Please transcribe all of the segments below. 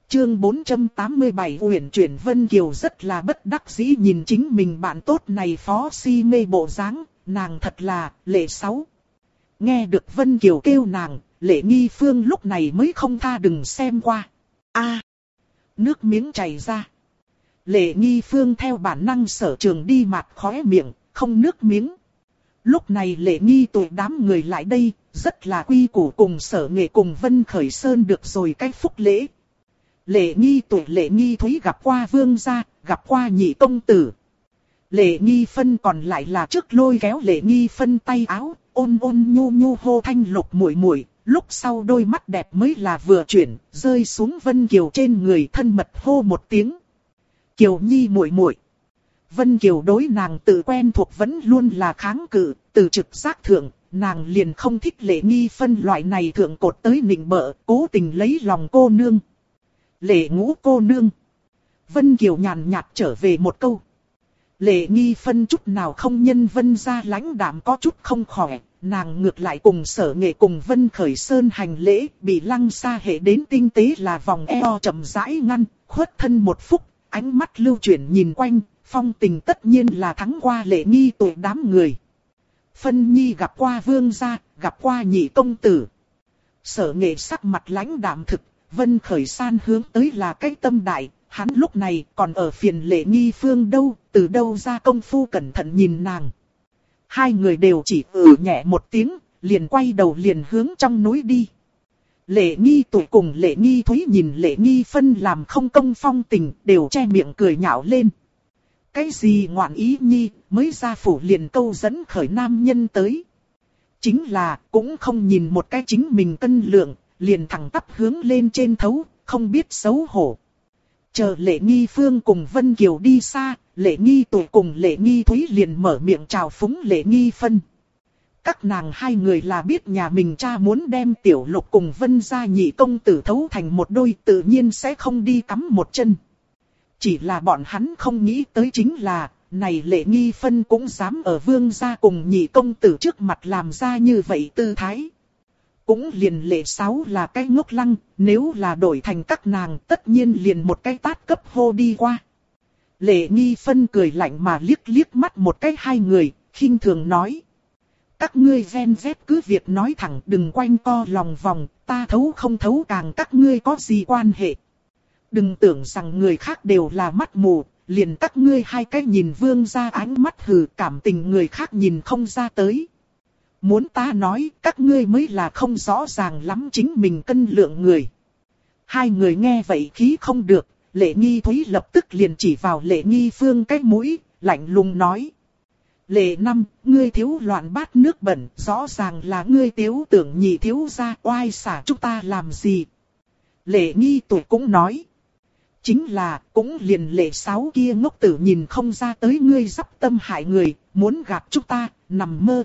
Chương 487 Uyển chuyển Vân Kiều rất là bất đắc dĩ nhìn chính mình bạn tốt này phó si mê bộ dáng, nàng thật là Lệ Sáu. Nghe được Vân Kiều kêu nàng, Lệ Nghi Phương lúc này mới không tha đừng xem qua. Nước miếng chảy ra. Lệ Nghi Phương theo bản năng sở trường đi mặt khóe miệng, không nước miếng. Lúc này Lệ Nghi tụi đám người lại đây, rất là quy củ cùng Sở Nghệ cùng Vân Khởi Sơn được rồi cái phúc lễ. Lệ Nghi tụi Lệ Nghi Thúy gặp qua vương gia, gặp qua nhị công tử. Lệ Nghi Phân còn lại là trước lôi kéo Lệ Nghi Phân tay áo, ôn ôn nhu nhu hô Thanh Lục muội muội. Lúc sau đôi mắt đẹp mới là vừa chuyển, rơi xuống Vân Kiều trên người thân mật hô một tiếng. Kiều Nhi muội muội. Vân Kiều đối nàng tự quen thuộc vẫn luôn là kháng cự, từ trực giác thượng, nàng liền không thích Lệ Nghi Phân loại này thượng cột tới nịnh bợ, cố tình lấy lòng cô nương. Lệ Ngũ cô nương. Vân Kiều nhàn nhạt trở về một câu. Lệ Nghi Phân chút nào không nhân Vân gia lãnh đạm có chút không khỏe, nàng ngược lại cùng Sở Nghệ cùng Vân Khởi Sơn hành lễ, bị Lăng Sa hệ đến tinh tế là vòng eo chậm rãi ngăn, khuất thân một phút, ánh mắt lưu chuyển nhìn quanh, phong tình tất nhiên là thắng qua Lệ Nghi tụi đám người. Phân Nhi gặp qua vương gia, gặp qua nhị công tử. Sở Nghệ sắc mặt lãnh đạm thực, Vân Khởi San hướng tới là cái tâm đại, hắn lúc này còn ở phiền Lệ Nghi Phương đâu, từ đâu ra công phu cẩn thận nhìn nàng. Hai người đều chỉ nhẹ một tiếng, liền quay đầu liền hướng trong núi đi. Lệ Nghi tụi cùng Lệ Nghi Thúy nhìn Lệ Nghi Phân làm không công phong tình, đều che miệng cười nhạo lên. Cái gì ngoạn ý nhi, mới ra phủ liền câu dẫn khởi nam nhân tới. Chính là, cũng không nhìn một cái chính mình cân lượng, liền thẳng tắp hướng lên trên thấu, không biết xấu hổ. Chờ Lệ Nghi Phương cùng Vân Kiều đi xa, Lệ Nghi tụi cùng Lệ Nghi Thúy liền mở miệng chào phúng Lệ Nghi Phân. Các nàng hai người là biết nhà mình cha muốn đem Tiểu Lục cùng Vân gia nhị công tử thấu thành một đôi, tự nhiên sẽ không đi cắm một chân. Chỉ là bọn hắn không nghĩ tới chính là, này Lệ Nghi Phân cũng dám ở vương gia cùng nhị công tử trước mặt làm ra như vậy tư thái. Cũng liền Lệ Sáu là cái ngốc lăng, nếu là đổi thành các nàng tất nhiên liền một cái tát cấp hô đi qua. Lệ Nghi Phân cười lạnh mà liếc liếc mắt một cái hai người, khinh thường nói. Các ngươi ven vét cứ việc nói thẳng, đừng quanh co lòng vòng, ta thấu không thấu càng các ngươi có gì quan hệ. Đừng tưởng rằng người khác đều là mắt mù, liền các ngươi hai cái nhìn vương ra ánh mắt hừ, cảm tình người khác nhìn không ra tới. Muốn ta nói, các ngươi mới là không rõ ràng lắm chính mình cân lượng người. Hai người nghe vậy khí không được, Lệ Nghi Thúy lập tức liền chỉ vào Lệ Nghi Phương cái mũi, lạnh lùng nói. Lệ Năm, ngươi thiếu loạn bát nước bẩn, rõ ràng là ngươi tiếu tưởng nhị thiếu gia oai xả chúng ta làm gì. Lệ Nghi Tuổi cũng nói. Chính là, cũng liền Lệ Sáu kia ngốc tử nhìn không ra tới ngươi dắp tâm hại người, muốn gạt chúng ta, nằm mơ.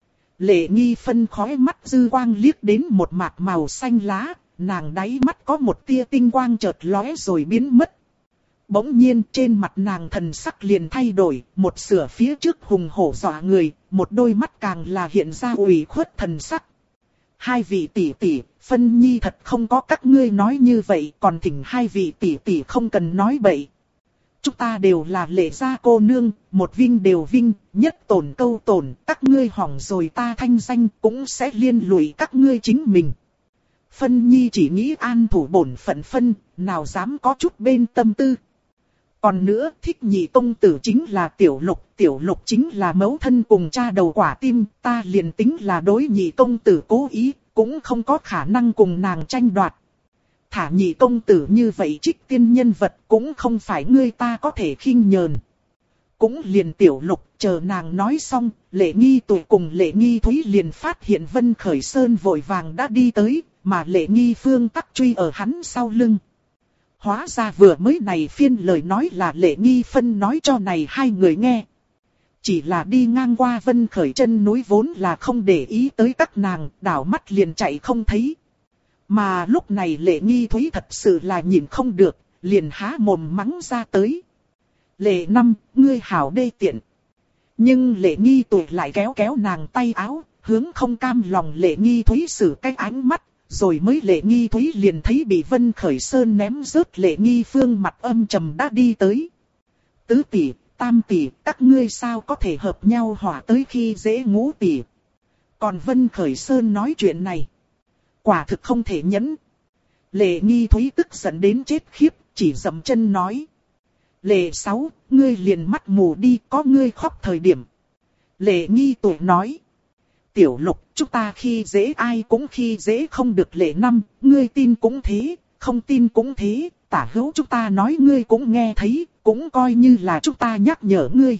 Lệ Nghi Phân khói mắt dư quang liếc đến một mạt màu xanh lá, nàng đáy mắt có một tia tinh quang chợt lóe rồi biến mất. Bỗng nhiên trên mặt nàng thần sắc liền thay đổi, một sửa phía trước hùng hổ dọa người, một đôi mắt càng là hiện ra ủy khuất thần sắc. Hai vị tỷ tỷ, Phân Nhi thật không có các ngươi nói như vậy, còn thỉnh hai vị tỷ tỷ không cần nói bậy. Chúng ta đều là Lệ gia cô nương, một vinh đều vinh, nhất tổn câu tổn, các ngươi hỏng rồi ta thanh danh cũng sẽ liên lụy các ngươi chính mình. Phân Nhi chỉ nghĩ an thủ bổn phận phân, nào dám có chút bên tâm tư. Còn nữa, thích nhị công tử chính là Tiểu Lục chính là mẫu thân cùng cha đầu quả tim, ta liền tính là đối nhị công tử cố ý, cũng không có khả năng cùng nàng tranh đoạt. Thả nhị công tử như vậy trích tiên nhân vật cũng không phải ngươi ta có thể khinh nhờn. Cũng liền Tiểu Lục, chờ nàng nói xong, Lệ Nghi Tụi cùng Lệ Nghi Thúy liền phát hiện Vân Khởi Sơn vội vàng đã đi tới, mà Lệ Nghi Phương tắc truy ở hắn sau lưng. Hóa ra vừa mới này phiên lời nói là Lệ Nghi Phân nói cho này hai người nghe. Chỉ là đi ngang qua Vân Khởi chân núi vốn là không để ý tới các nàng, đảo mắt liền chạy không thấy. Mà lúc này Lệ Nghi Thúy thật sự là nhìn không được, liền há mồm mắng ra tới. Lệ Năm, ngươi hảo đê tiện. Nhưng Lệ Nghi Tụi lại kéo kéo nàng tay áo, hướng không cam lòng Lệ Nghi Thúy sử cái ánh mắt, rồi mới Lệ Nghi Thúy liền thấy bị Vân Khởi Sơn ném rớt Lệ Nghi Phương mặt âm trầm đã đi tới. Tứ tỷ, tam tỷ, các ngươi sao có thể hợp nhau hỏa tới khi dễ Ngũ tỷ. Còn Vân Khởi Sơn nói chuyện này, quả thực không thể nhẫn. Lệ Nghi Thúy tức giận đến chết khiếp, chỉ dậm chân nói. Lệ Sáu, ngươi liền mắt mù đi, có ngươi khóc thời điểm. Lệ Nghi Tuổi nói. Tiểu Lục, chúng ta khi dễ ai cũng khi dễ không được. Lệ Năm, ngươi tin cũng thế, không tin cũng thế, tả hữu chúng ta nói ngươi cũng nghe thấy, cũng coi như là chúng ta nhắc nhở ngươi.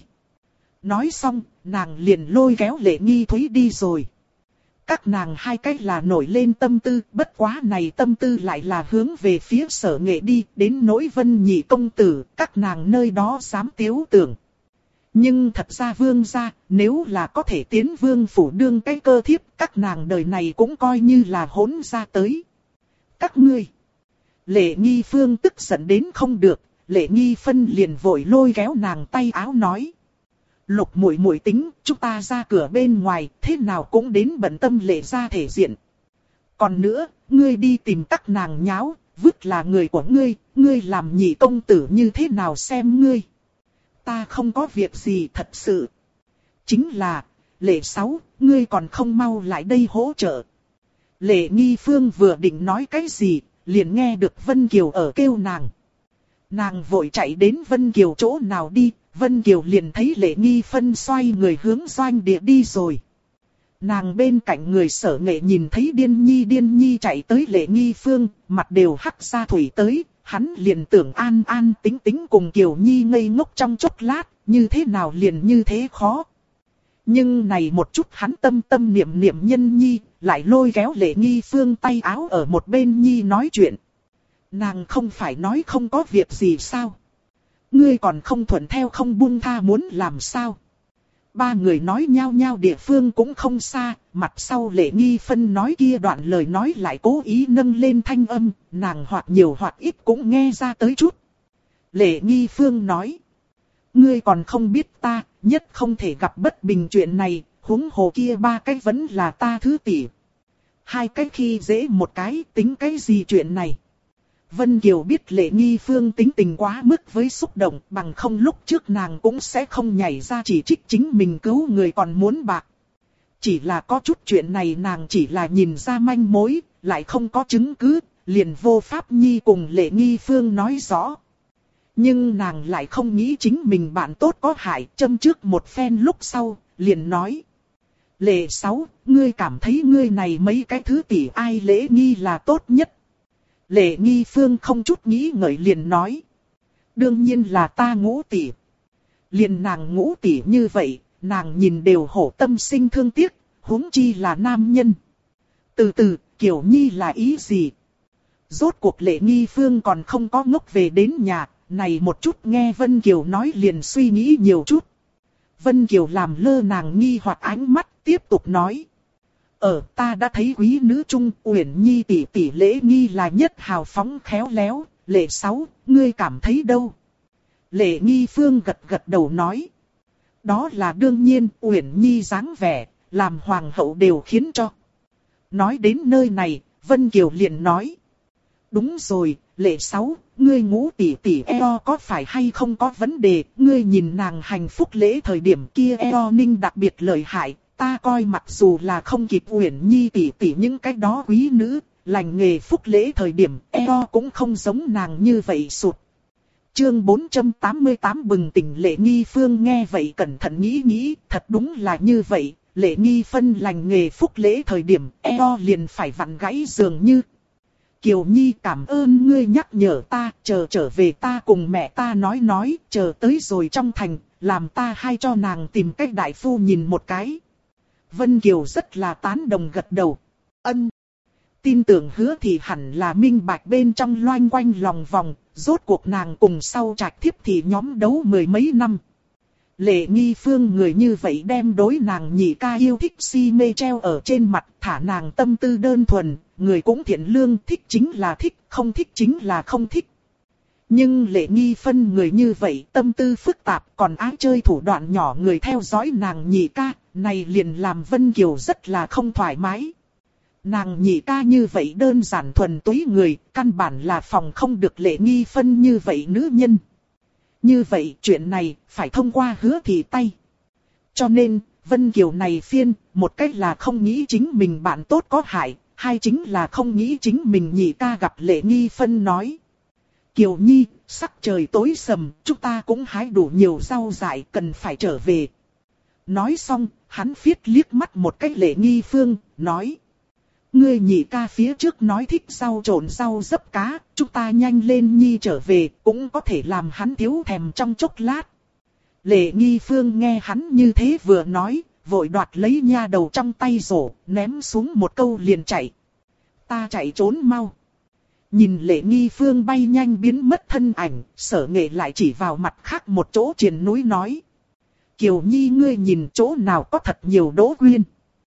Nói xong, nàng liền lôi kéo Lệ Nghi Thúy đi rồi. Các nàng hai cách là nổi lên tâm tư, bất quá này tâm tư lại là hướng về phía Sở Nghệ đi, đến nỗi Vân Nhị công tử, các nàng nơi đó dám tiếu tưởng. Nhưng thật ra vương gia, nếu là có thể tiến vương phủ đương cái cơ thiếp, các nàng đời này cũng coi như là hỗn ra tới. Các ngươi. Lệ Nghi Phương tức giận đến không được, Lệ Nghi Phân liền vội lôi kéo nàng tay áo nói. Lục muội muội tính, chúng ta ra cửa bên ngoài, thế nào cũng đến bận tâm Lệ gia thể diện. Còn nữa, ngươi đi tìm các nàng nháo, vứt là người của ngươi làm nhị công tử như thế nào xem ngươi. Ta không có việc gì thật sự. Chính là, Lệ Sáu, ngươi còn không mau lại đây hỗ trợ. Lệ Nghi Phương vừa định nói cái gì, liền nghe được Vân Kiều ở kêu nàng. Nàng vội chạy đến Vân Kiều chỗ nào đi, Vân Kiều liền thấy Lệ Nghi Phân xoay người hướng doanh địa đi rồi. Nàng bên cạnh người Sở Nghệ nhìn thấy Điên Nhi chạy tới Lệ Nghi Phương, mặt đều hắc ra thủy tới, hắn liền tưởng an an tính tính cùng Kiều Nhi ngây ngốc trong chốc lát, như thế nào liền như thế khó. Nhưng này một chút hắn tâm tâm niệm niệm nhân Nhi, lại lôi kéo Lệ Nghi Phương tay áo ở một bên Nhi nói chuyện. Nàng không phải nói không có việc gì sao? Ngươi còn không thuận theo không buông tha muốn làm sao? Ba người nói nhau nhau địa phương cũng không xa, mặt sau Lệ Nghi Phân nói kia đoạn lời nói lại cố ý nâng lên thanh âm, nàng hoặc nhiều hoặc ít cũng nghe ra tới chút. Lệ Nghi Phương nói, ngươi còn không biết ta, nhất không thể gặp bất bình chuyện này, huống hồ kia ba cái vẫn là ta thứ tỷ. Hai cái khi dễ một cái tính cái gì chuyện này. Vân Kiều biết Lệ Nghi Phương tính tình quá mức với xúc động, bằng không lúc trước nàng cũng sẽ không nhảy ra chỉ trích chính mình cứu người còn muốn bạc. Chỉ là có chút chuyện này nàng chỉ là nhìn ra manh mối, lại không có chứng cứ, liền vô pháp nhi cùng Lệ Nghi Phương nói rõ. Nhưng nàng lại không nghĩ chính mình bạn tốt có hại, châm trước một phen lúc sau, liền nói. Lệ Sáu, ngươi cảm thấy ngươi này mấy cái thứ tỷ ai Lễ Nghi là tốt nhất. Lệ Nghi Phương không chút nghĩ ngợi liền nói. Đương nhiên là ta Ngũ tỷ. Liền nàng Ngũ tỷ như vậy, nàng nhìn đều hổ tâm sinh thương tiếc, huống chi là nam nhân. Từ từ, Kiều Nhi là ý gì? Rốt cuộc Lệ Nghi Phương còn không có ngốc về đến nhà, này một chút nghe Vân Kiều nói liền suy nghĩ nhiều chút. Vân Kiều làm lơ nàng nghi hoặc ánh mắt, tiếp tục nói. Ta đã thấy quý nữ trung Uyển Nhi tỷ tỷ Lễ Nghi là nhất hào phóng khéo léo, Lệ Sáu, ngươi cảm thấy đâu? Lệ Nghi Phương gật gật đầu nói. Đó là đương nhiên, Uyển Nhi dáng vẻ, làm hoàng hậu đều khiến cho. Nói đến nơi này, Vân Kiều liền nói. Đúng rồi, Lệ Sáu, ngươi Ngũ tỷ tỷ eo có phải hay không có vấn đề, ngươi nhìn nàng hành phúc lễ thời điểm kia eo ninh đặc biệt lợi hại. Ta coi mặc dù là không kịp Uyển Nhi tỷ tỷ những cái đó quý nữ, lành nghề phúc lễ thời điểm eo cũng không giống nàng như vậy sụt. Chương 488 bừng tỉnh Lệ Nghi Phương nghe vậy cẩn thận nghĩ, thật đúng là như vậy, Lệ Nghi Phân lành nghề phúc lễ thời điểm eo liền phải vặn gãy dường như. Kiều Nhi cảm ơn ngươi nhắc nhở ta, chờ trở về ta cùng mẹ ta nói, chờ tới rồi trong thành, làm ta hay cho nàng tìm cách đại phu nhìn một cái. Vân Kiều rất là tán đồng gật đầu. Ân. Tin tưởng Hứa thì hẳn là minh bạch bên trong loanh quanh lòng vòng, rốt cuộc nàng cùng sau trạch thiếp thì nhóm đấu mười mấy năm. Lệ Nghi Phương người như vậy đem đối nàng nhị ca yêu thích si mê treo ở trên mặt, thả nàng tâm tư đơn thuần, người cũng thiện lương, thích chính là thích, không thích chính là không thích. Nhưng Lệ Nghi Phân người như vậy tâm tư phức tạp, còn ái chơi thủ đoạn nhỏ người theo dõi nàng nhị ca, này liền làm Vân Kiều rất là không thoải mái. Nàng nhị ca như vậy đơn giản thuần túy người, căn bản là phòng không được Lệ Nghi Phân như vậy nữ nhân. Như vậy chuyện này phải thông qua Hứa Thị tay. Cho nên, Vân Kiều này phiên, một cách là không nghĩ chính mình bạn tốt có hại, hai chính là không nghĩ chính mình nhị ca gặp Lệ Nghi Phân nói. Kiều Nhi, sắc trời tối sầm, chúng ta cũng hái đủ nhiều rau dại, cần phải trở về. Nói xong, hắn phiết liếc mắt một cách Lệ Nghi Phương, nói. Ngươi nhị ca phía trước nói thích rau trộn rau dấp cá, chúng ta nhanh lên Nhi trở về, cũng có thể làm hắn thiếu thèm trong chốc lát. Lệ Nghi Phương nghe hắn như thế vừa nói, vội đoạt lấy nha đầu trong tay rổ, ném xuống một câu liền chạy. Ta chạy trốn mau. Nhìn Lệ Nghi Phương bay nhanh biến mất thân ảnh, Sở Nghệ lại chỉ vào mặt khác một chỗ triền núi nói. Kiều Nhi ngươi nhìn chỗ nào có thật nhiều đỗ quyên.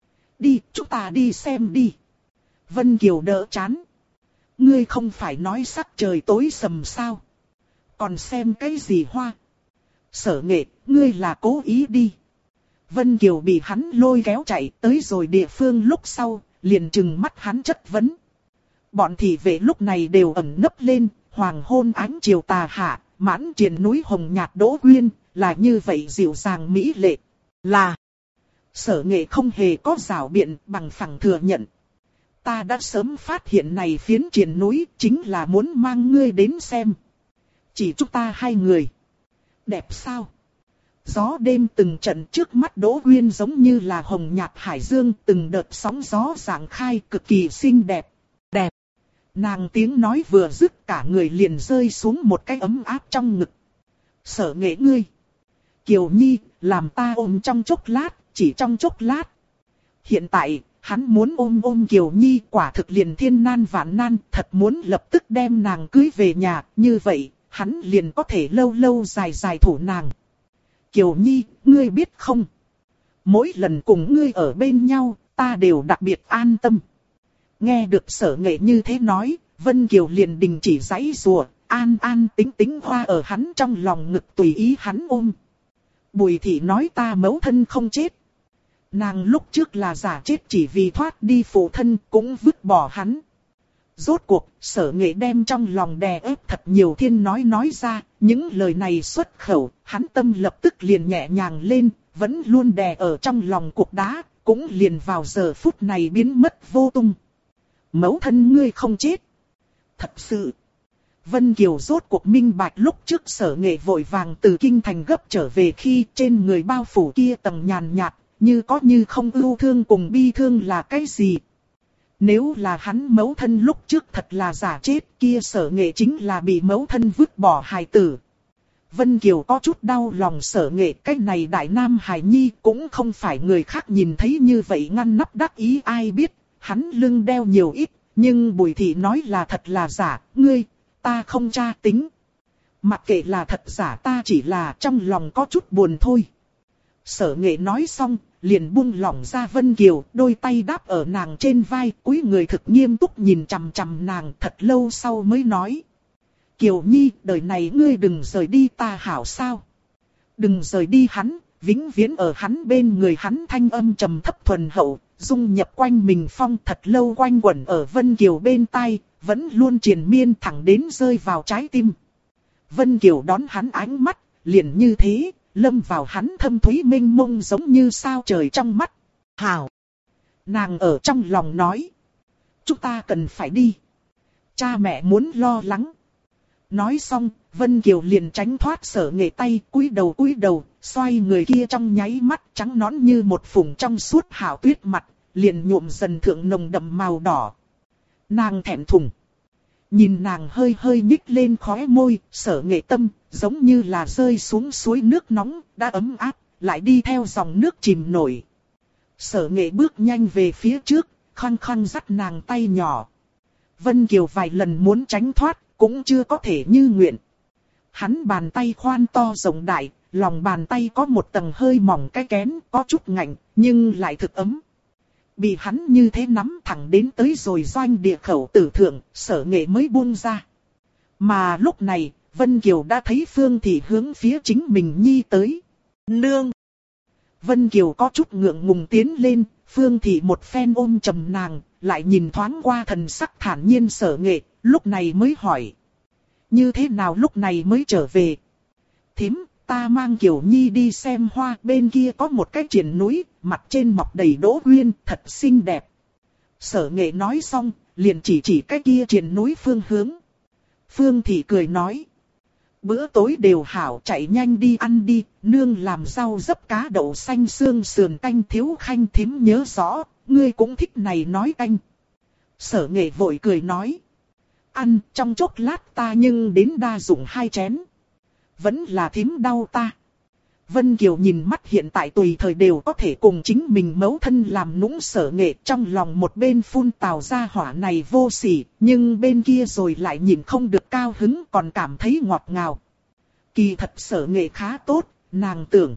Đi, chúng ta đi xem đi. Vân Kiều đỡ chán. Ngươi không phải nói sắc trời tối sầm sao? Còn xem cái gì hoa? Sở Nghệ, ngươi là cố ý đi. Vân Kiều bị hắn lôi kéo chạy tới rồi địa phương lúc sau, liền trừng mắt hắn chất vấn. Bọn thị vệ lúc này đều ẩn nấp lên, hoàng hôn ánh chiều tà hạ, mãn triền núi hồng nhạt đỗ quyên, là như vậy dịu dàng mỹ lệ. Là, Sở Nghệ không hề có rào biện, bằng phẳng thừa nhận. Ta đã sớm phát hiện này phiến triền núi, chính là muốn mang ngươi đến xem. Chỉ chúng ta hai người. Đẹp sao? Gió đêm từng trận trước mắt đỗ quyên giống như là hồng nhạt hải dương, từng đợt sóng gió rạng khai cực kỳ xinh đẹp. Đẹp. Nàng tiếng nói vừa dứt cả người liền rơi xuống một cái ấm áp trong ngực. Sở Nghệ ngươi. Kiều Nhi, làm ta ôm trong chốc lát, chỉ trong chốc lát. Hiện tại, hắn muốn ôm Kiều Nhi quả thực liền thiên nan vạn nan, thật muốn lập tức đem nàng cưới về nhà, như vậy, hắn liền có thể lâu lâu dài dài thủ nàng. Kiều Nhi, ngươi biết không? Mỗi lần cùng ngươi ở bên nhau, ta đều đặc biệt an tâm. Nghe được Sở Nghệ như thế nói, Vân Kiều liền đình chỉ giãy giụa, an an tính tính hoa ở hắn trong lòng ngực tùy ý hắn ôm. Bùi Thị nói ta mẫu thân không chết. Nàng lúc trước là giả chết chỉ vì thoát đi phụ thân cũng vứt bỏ hắn. Rốt cuộc, Sở Nghệ đem trong lòng đè ép thật nhiều thiên nói ra, những lời này xuất khẩu, hắn tâm lập tức liền nhẹ nhàng lên, vẫn luôn đè ở trong lòng cục đá, cũng liền vào giờ phút này biến mất vô tung. Mẫu thân ngươi không chết. Thật sự. Vân Kiều rốt cuộc minh bạch lúc trước Sở Nghệ vội vàng từ kinh thành gấp trở về khi trên người bao phủ kia tầng nhàn nhạt, như có như không ưu thương cùng bi thương là cái gì. Nếu là hắn mẫu thân lúc trước thật là giả chết kia Sở Nghệ chính là bị mẫu thân vứt bỏ hài tử. Vân Kiều có chút đau lòng Sở Nghệ, cái này đại nam hài nhi cũng không phải người khác nhìn thấy như vậy ngăn nắp đắc ý ai biết, hắn lưng đeo nhiều ít, nhưng Bùi Thị nói là thật là giả, ngươi, ta không tra tính. Mặc kệ là thật giả ta chỉ là trong lòng có chút buồn thôi. Sở Nghệ nói xong, liền buông lỏng ra Vân Kiều, đôi tay đáp ở nàng trên vai, cúi người thực nghiêm túc nhìn chằm chằm nàng thật lâu sau mới nói. Kiều Nhi, đời này ngươi đừng rời đi ta hảo sao. Đừng rời đi hắn, vĩnh viễn ở hắn bên người hắn thanh âm trầm thấp thuần hậu, dung nhập quanh mình phong thật lâu quanh quẩn ở Vân Kiều bên tai, vẫn luôn triền miên thẳng đến rơi vào trái tim. Vân Kiều đón hắn ánh mắt, liền như thế, lâm vào hắn thâm thúy mênh mông giống như sao trời trong mắt. Hảo! Nàng ở trong lòng nói. Chúng ta cần phải đi. Cha mẹ muốn lo lắng. Nói xong, Vân Kiều liền tránh thoát Sở Nghệ tay, cúi đầu, xoay người kia trong nháy mắt trắng nõn như một phùng trong suốt hảo tuyết mặt, liền nhuộm dần thượng nồng đậm màu đỏ. Nàng thẹn thùng. Nhìn nàng hơi hơi nhích lên khóe môi, Sở Nghệ tâm, giống như là rơi xuống suối nước nóng, đã ấm áp, lại đi theo dòng nước chìm nổi. Sở Nghệ bước nhanh về phía trước, khăng khăng dắt nàng tay nhỏ. Vân Kiều vài lần muốn tránh thoát, cũng chưa có thể như nguyện. Hắn bàn tay khoan to rộng đại, lòng bàn tay có một tầng hơi mỏng cái kén, có chút ngạnh, nhưng lại thực ấm. Bị hắn như thế nắm thẳng đến tới rồi doanh địa khẩu tử thượng, Sở Nghệ mới buông ra. Mà lúc này, Vân Kiều đã thấy Phương Thị hướng phía chính mình nhi tới. Nương! Vân Kiều có chút ngượng ngùng tiến lên, Phương Thị một phen ôm chầm nàng, lại nhìn thoáng qua thần sắc thản nhiên Sở Nghệ, lúc này mới hỏi. Như thế nào lúc này mới trở về? Thím, ta mang Kiều Nhi đi xem hoa, bên kia có một cái triển núi, mặt trên mọc đầy đỗ quyên, thật xinh đẹp. Sở Nghệ nói xong, liền chỉ cái kia triển núi phương hướng. Phương Thị cười nói. Bữa tối đều hảo, chạy nhanh đi ăn đi, nương làm rau dấp cá đậu xanh xương sườn canh thiếu khanh thím nhớ rõ, ngươi cũng thích này nói canh. Sở Nghệ vội cười nói. Ăn trong chốc lát ta nhưng đến đa dụng 2 chén. Vẫn là thím đau ta. Vân Kiều nhìn mắt hiện tại tùy thời đều có thể cùng chính mình mẫu thân làm nũng Sở Nghệ, trong lòng một bên phun tào ra hỏa này vô sỉ, nhưng bên kia rồi lại nhìn không được cao hứng, còn cảm thấy ngọt ngào. Kỳ thật Sở Nghệ khá tốt, nàng tưởng.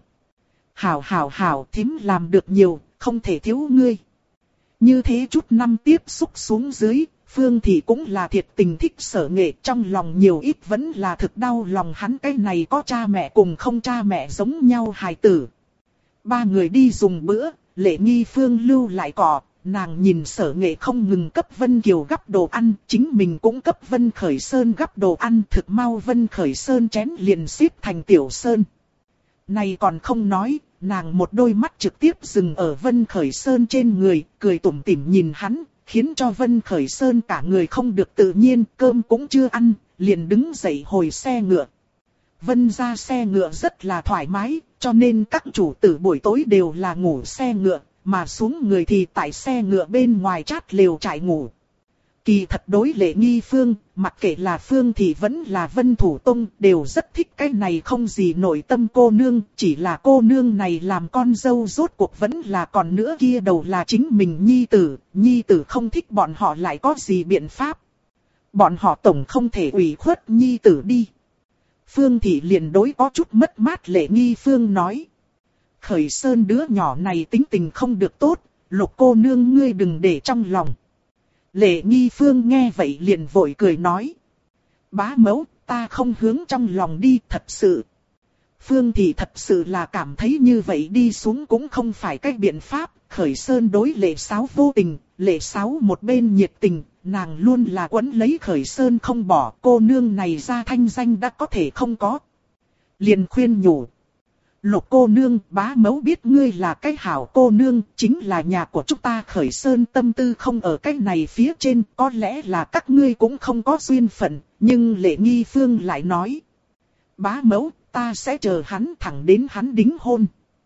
Hảo, thím làm được nhiều, không thể thiếu ngươi. Như thế chút năm tiếp xúc xuống dưới, Phương Thị cũng là thiệt tình thích Sở Nghệ, trong lòng nhiều ít vẫn là thực đau lòng hắn, cái này có cha mẹ cùng không cha mẹ giống nhau hài tử. 3 người đi dùng bữa, Lệ Nghi Phương lưu lại cỏ, nàng nhìn Sở Nghệ không ngừng cấp Vân Kiều gắp đồ ăn, chính mình cũng cấp Vân Khởi Sơn gắp đồ ăn, thực mau Vân Khởi Sơn chén liền xếp thành tiểu sơn. Này còn không nói, nàng một đôi mắt trực tiếp dừng ở Vân Khởi Sơn trên người, cười tủm tỉm nhìn hắn, khiến cho Vân Khởi Sơn cả người không được tự nhiên, cơm cũng chưa ăn, liền đứng dậy hồi xe ngựa. Vân ra xe ngựa rất là thoải mái, cho nên các chủ tử buổi tối đều là ngủ xe ngựa, mà xuống người thì tại xe ngựa bên ngoài chát lều trại ngủ. Kỳ thật đối Lệ Nghi Phương, mặc kệ là Phương thì vẫn là Vân Thủ Tông, đều rất thích cái này không gì nội tâm cô nương, chỉ là cô nương này làm con dâu rốt cuộc vẫn là còn nữa kia đầu là chính mình nhi tử không thích bọn họ lại có gì biện pháp. Bọn họ tổng không thể ủy khuất nhi tử đi. Phương Thị liền đối có chút mất mát Lệ Nghi Phương nói. Khởi Sơn đứa nhỏ này tính tình không được tốt, Lục cô nương ngươi đừng để trong lòng. Lệ Nghi Phương nghe vậy liền vội cười nói. Bá mẫu, ta không hướng trong lòng đi thật sự. Phương Thị thật sự là cảm thấy như vậy đi xuống cũng không phải cách biện pháp. Khởi Sơn đối Lệ Sáo vô tình, Lệ Sáo một bên nhiệt tình, nàng luôn là quấn lấy Khởi Sơn không bỏ. Cô nương này ra thanh danh đã có thể không có. Liền khuyên nhủ. Lục cô nương, bá mẫu biết ngươi là cái hảo cô nương, chính là nhà của chúng ta Khởi Sơn tâm tư không ở cái này phía trên, có lẽ là các ngươi cũng không có duyên phận, nhưng Lệ Nghi Phương lại nói. Bá mẫu, ta sẽ chờ hắn thẳng đến hắn đính hôn.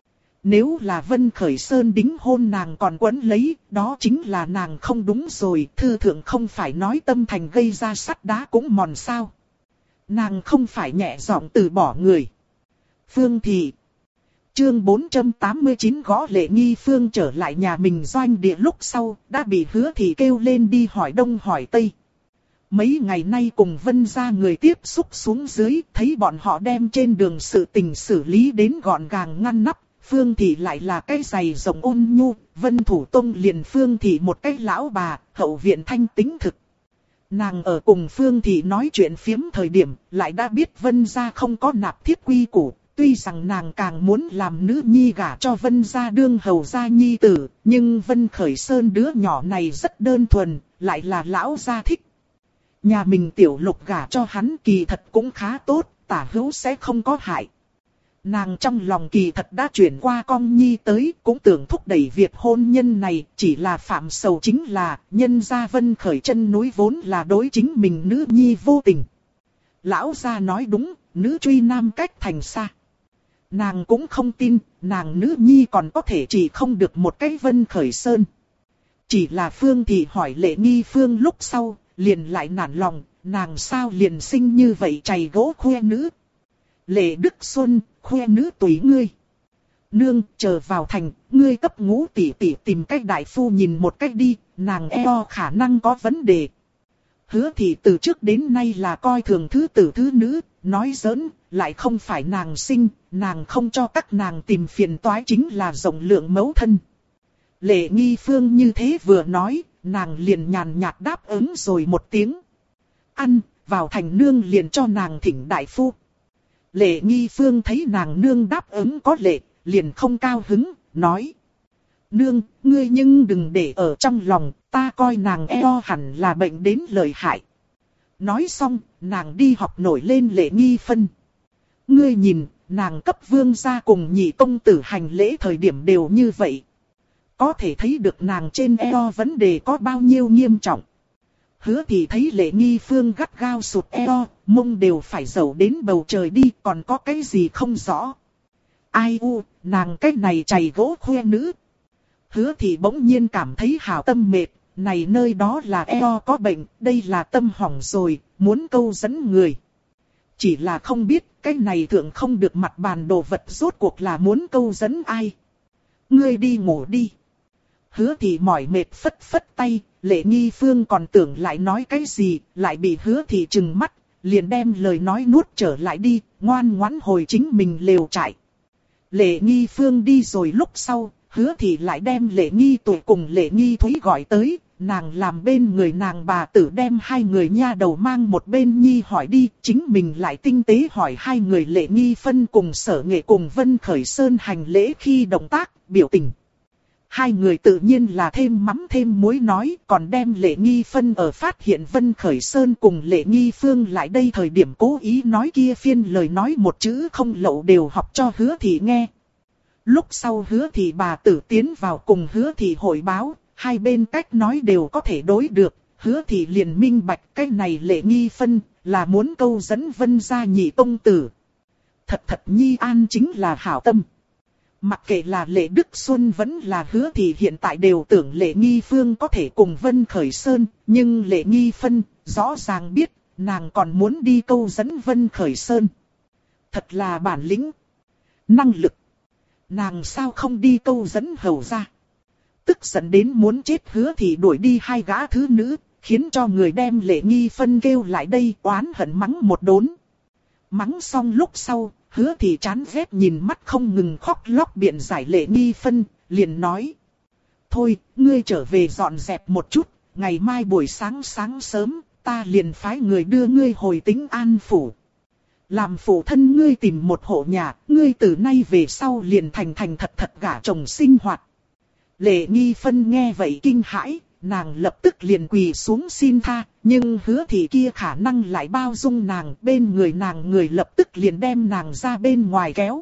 Nếu là Vân Khởi Sơn đính hôn nàng còn quấn lấy, đó chính là nàng không đúng rồi, thư thượng không phải nói tâm thành gây ra sắt đá cũng mòn sao. Nàng không phải nhẹ giọng từ bỏ người. Phương Thị. Chương 489 gõ Lệ Nghi Phương trở lại nhà mình doanh địa lúc sau, đã bị Hứa Thị kêu lên đi hỏi đông hỏi tây. Mấy ngày nay cùng Vân gia người tiếp xúc xuống dưới, thấy bọn họ đem trên đường sự tình xử lý đến gọn gàng ngăn nắp. Phương Thị lại là cái giày rộng ôn nhu, Vân Thủ Tông liền Phương Thị một cái lão bà, hậu viện thanh tính thực. Nàng ở cùng Phương Thị nói chuyện phiếm thời điểm, lại đã biết Vân gia không có nạp thiết quy củ. Tuy rằng nàng càng muốn làm nữ nhi gả cho Vân gia đương hầu gia nhi tử, nhưng Vân Khởi Sơn đứa nhỏ này rất đơn thuần, lại là lão gia thích. Nhà mình tiểu Lục gả cho hắn kỳ thật cũng khá tốt, tả hữu sẽ không có hại. Nàng trong lòng kỳ thật đã chuyển qua con nhi tới, cũng tưởng thúc đẩy việc hôn nhân này, chỉ là phạm sầu chính là, nhân gia Vân Khởi chân núi vốn là đối chính mình nữ nhi vô tình. Lão gia nói đúng, nữ truy nam cách thành xa. Nàng cũng không tin, nàng nữ nhi còn có thể chỉ không được một cái Vân Khởi Sơn. Chỉ là Phương Thị hỏi Lệ Nghi Phương lúc sau, liền lại nản lòng, nàng sao liền sinh như vậy chày gỗ khoe nữ. Lệ Đức Xuân, khoe nữ tùy ngươi. Nương, chờ vào thành, ngươi cấp Ngũ tỷ tỷ tìm cách đại phu nhìn một cách đi, nàng eo khả năng có vấn đề. Hứa Thị từ trước đến nay là coi thường thứ tử thứ nữ, nói giỡn, lại không phải nàng sinh, nàng không cho các nàng tìm phiền toái chính là rộng lượng mẫu thân. Lệ Nghi Phương như thế vừa nói, nàng liền nhàn nhạt đáp ứng rồi một tiếng. Ăn, vào thành nương liền cho nàng thỉnh đại phu. Lệ Nghi Phương thấy nàng nương đáp ứng có lệ, liền không cao hứng, nói. Nương, ngươi nhưng đừng để ở trong lòng, ta coi nàng eo hẳn là bệnh đến lợi hại. Nói xong, nàng đi học nổi lên Lệ Nghi Phân. Ngươi nhìn, nàng cấp vương gia cùng nhị công tử hành lễ thời điểm đều như vậy. Có thể thấy được nàng trên eo vấn đề có bao nhiêu nghiêm trọng. Hứa thì thấy Lệ Nghi Phương gắt gao sụt eo, mông đều phải dầu đến bầu trời đi, còn có cái gì không rõ. Ai u, nàng cái này chày gỗ khoe nữ. Hứa thì bỗng nhiên cảm thấy hào tâm mệt, này nơi đó là eo có bệnh, đây là tâm hỏng rồi, muốn câu dẫn người. Chỉ là không biết cái này thượng không được mặt bàn đồ vật rốt cuộc là muốn câu dẫn ai. Ngươi đi ngủ đi. Hứa thì mỏi mệt phất phất tay, Lệ Nghi Phương còn tưởng lại nói cái gì, lại bị hứa thì trừng mắt, liền đem lời nói nuốt trở lại đi, ngoan ngoãn hồi chính mình lều trại. Lệ Nghi Phương đi rồi lúc sau, hứa thì lại đem Lệ Nghi Tuổi cùng Lệ Nghi Thúy gọi tới, nàng làm bên người nàng bà tử đem hai người nha đầu mang một bên nhi hỏi đi, chính mình lại tinh tế hỏi hai người Lệ Nghi Phân cùng Sở Nghệ cùng Vân Khởi Sơn hành lễ khi động tác, biểu tình. Hai người tự nhiên là thêm mắm thêm muối nói, còn đem Lệ Nghi Phân ở phát hiện Vân Khởi Sơn cùng Lệ Nghi Phương lại đây thời điểm cố ý nói kia phiên lời nói một chữ không lậu đều học cho hứa thì nghe. Lúc sau hứa thì bà tử tiến vào cùng hứa thì hội báo, hai bên cách nói đều có thể đối được, hứa thì liền minh bạch cái này Lệ Nghi Phân là muốn câu dẫn Vân gia nhị công tử. Thật nhi an chính là hảo tâm. Mặc kệ là Lệ Đức Xuân vẫn là hứa thì hiện tại đều tưởng Lệ Nghi Phương có thể cùng Vân Khởi Sơn, nhưng Lệ Nghi Phân rõ ràng biết nàng còn muốn đi câu dẫn Vân Khởi Sơn. Thật là bản lĩnh, năng lực. Nàng sao không đi câu dẫn hầu ra. Tức giận đến muốn chết hứa thì đuổi đi hai gã thứ nữ, khiến cho người đem Lệ Nghi Phân kêu lại đây oán hận mắng một đốn. Mắng xong lúc sau, hứa thì chán ghét nhìn mắt không ngừng khóc lóc biện giải Lệ Nghi Phân, liền nói. Thôi, ngươi trở về dọn dẹp một chút, ngày mai buổi sáng sớm, ta liền phái người đưa ngươi hồi Tĩnh An phủ. Làm phụ thân ngươi tìm một hộ nhà, ngươi từ nay về sau liền thành thật gả chồng sinh hoạt. Lệ Nghi Phân nghe vậy kinh hãi, nàng lập tức liền quỳ xuống xin tha, nhưng hứa thì kia khả năng lại bao dung nàng, bên người nàng người lập tức liền đem nàng ra bên ngoài kéo.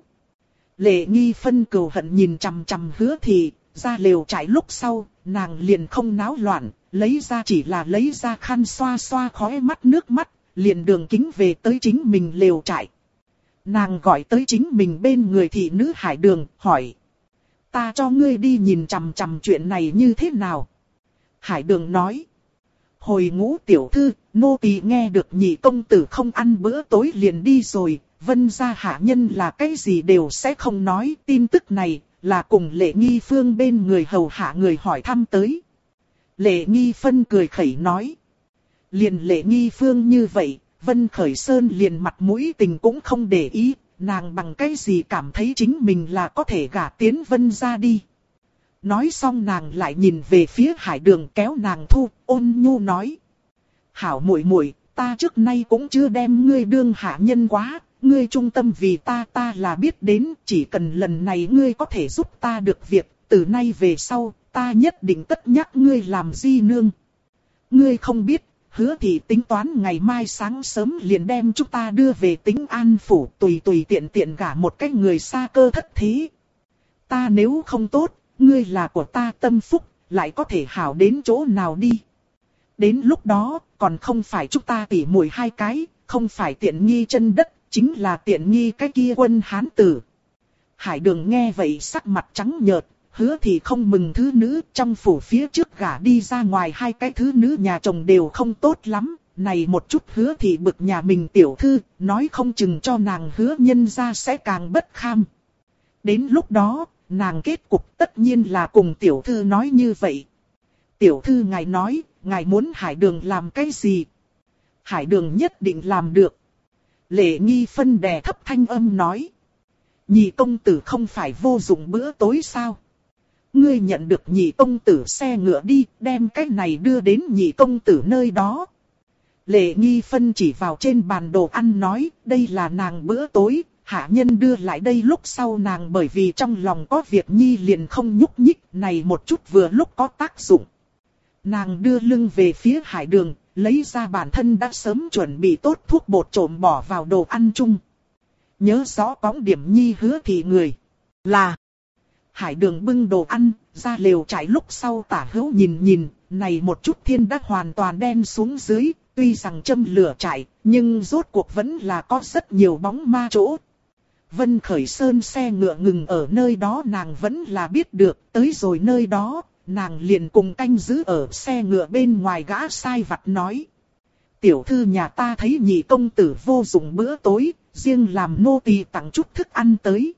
Lệ Nghi Phân cừu hận nhìn chằm chằm hứa thì, ra lều trại lúc sau, nàng liền không náo loạn, chỉ là lấy ra khăn xoa xoa khóe mắt nước mắt, liền đường kính về tới chính mình lều trại. Nàng gọi tới chính mình bên người thị nữ Hải Đường, hỏi. Ta cho ngươi đi nhìn chằm chằm chuyện này như thế nào? Hải Đường nói. Hồi Ngũ tiểu thư, nô tỳ nghe được nhị công tử không ăn bữa tối liền đi rồi, Vân gia hạ nhân là cái gì đều sẽ không nói. Tin tức này là cùng Lệ Nghi Phương bên người hầu hạ người hỏi thăm tới. Lệ Nghi Phân cười khẩy nói. Liền Lệ Nghi Phương như vậy, Vân Khởi Sơn liền mặt mũi tình cũng không để ý, nàng bằng cái gì cảm thấy chính mình là có thể gả tiến Vân gia đi. Nói xong nàng lại nhìn về phía Hải Đường kéo nàng thu, ôn nhu nói. Hảo muội muội, ta trước nay cũng chưa đem ngươi đương hạ nhân quá, ngươi trung tâm vì ta là biết đến, chỉ cần lần này ngươi có thể giúp ta được việc, từ nay về sau, ta nhất định tất nhắc ngươi làm di nương. Ngươi không biết, hứa thì tính toán ngày mai sáng sớm liền đem chúng ta đưa về Tĩnh An phủ, tùy tiện gả một cái người xa cơ thất thế. Ta nếu không tốt, ngươi là của ta tâm phúc, lại có thể hảo đến chỗ nào đi. Đến lúc đó, còn không phải chúng ta tỉ muội hai cái, không phải tiện nghi chân đất, chính là tiện nghi cái kia quân hán tử. Hải Đường nghe vậy sắc mặt trắng nhợt, hứa thì không mừng thứ nữ, trong phủ phía trước gả đi ra ngoài hai cái thứ nữ nhà chồng đều không tốt lắm, này một chút hứa thì bực nhà mình tiểu thư, nói không chừng cho nàng hứa nhân ra sẽ càng bất kham. Đến lúc đó, nàng kết cục tất nhiên là cùng tiểu thư nói như vậy. Tiểu thư ngài nói, ngài muốn Hải Đường làm cái gì? Hải Đường nhất định làm được. Lệ Nghi Phân đè thấp thanh âm nói. Nhị công tử không phải vô dụng bữa tối sao? Ngươi nhận được nhị công tử xe ngựa đi, đem cái này đưa đến nhị công tử nơi đó. Lệ Nghi Phân chỉ vào trên bàn đồ ăn nói, đây là nàng bữa tối, hạ nhân đưa lại đây lúc sau nàng bởi vì trong lòng có việc nhi liền không nhúc nhích, này một chút vừa lúc có tác dụng. Nàng đưa lưng về phía Hải Đường, lấy ra bản thân đã sớm chuẩn bị tốt thuốc bột trộn bỏ vào đồ ăn chung. Nhớ rõ cõng điểm nhi hứa thì người. Là. Hải Đường bưng đồ ăn, ra lều trại lúc sau tả hữu nhìn, này một chút thiên đã hoàn toàn đen xuống dưới, tuy rằng châm lửa trại, nhưng rốt cuộc vẫn là có rất nhiều bóng ma chỗ. Vân Khởi Sơn xe ngựa ngừng ở nơi đó nàng vẫn là biết được, tới rồi nơi đó, nàng liền cùng canh giữ ở xe ngựa bên ngoài gã sai vặt nói. Tiểu thư nhà ta thấy nhị công tử vô dụng bữa tối, riêng làm nô tỳ tặng chút thức ăn tới.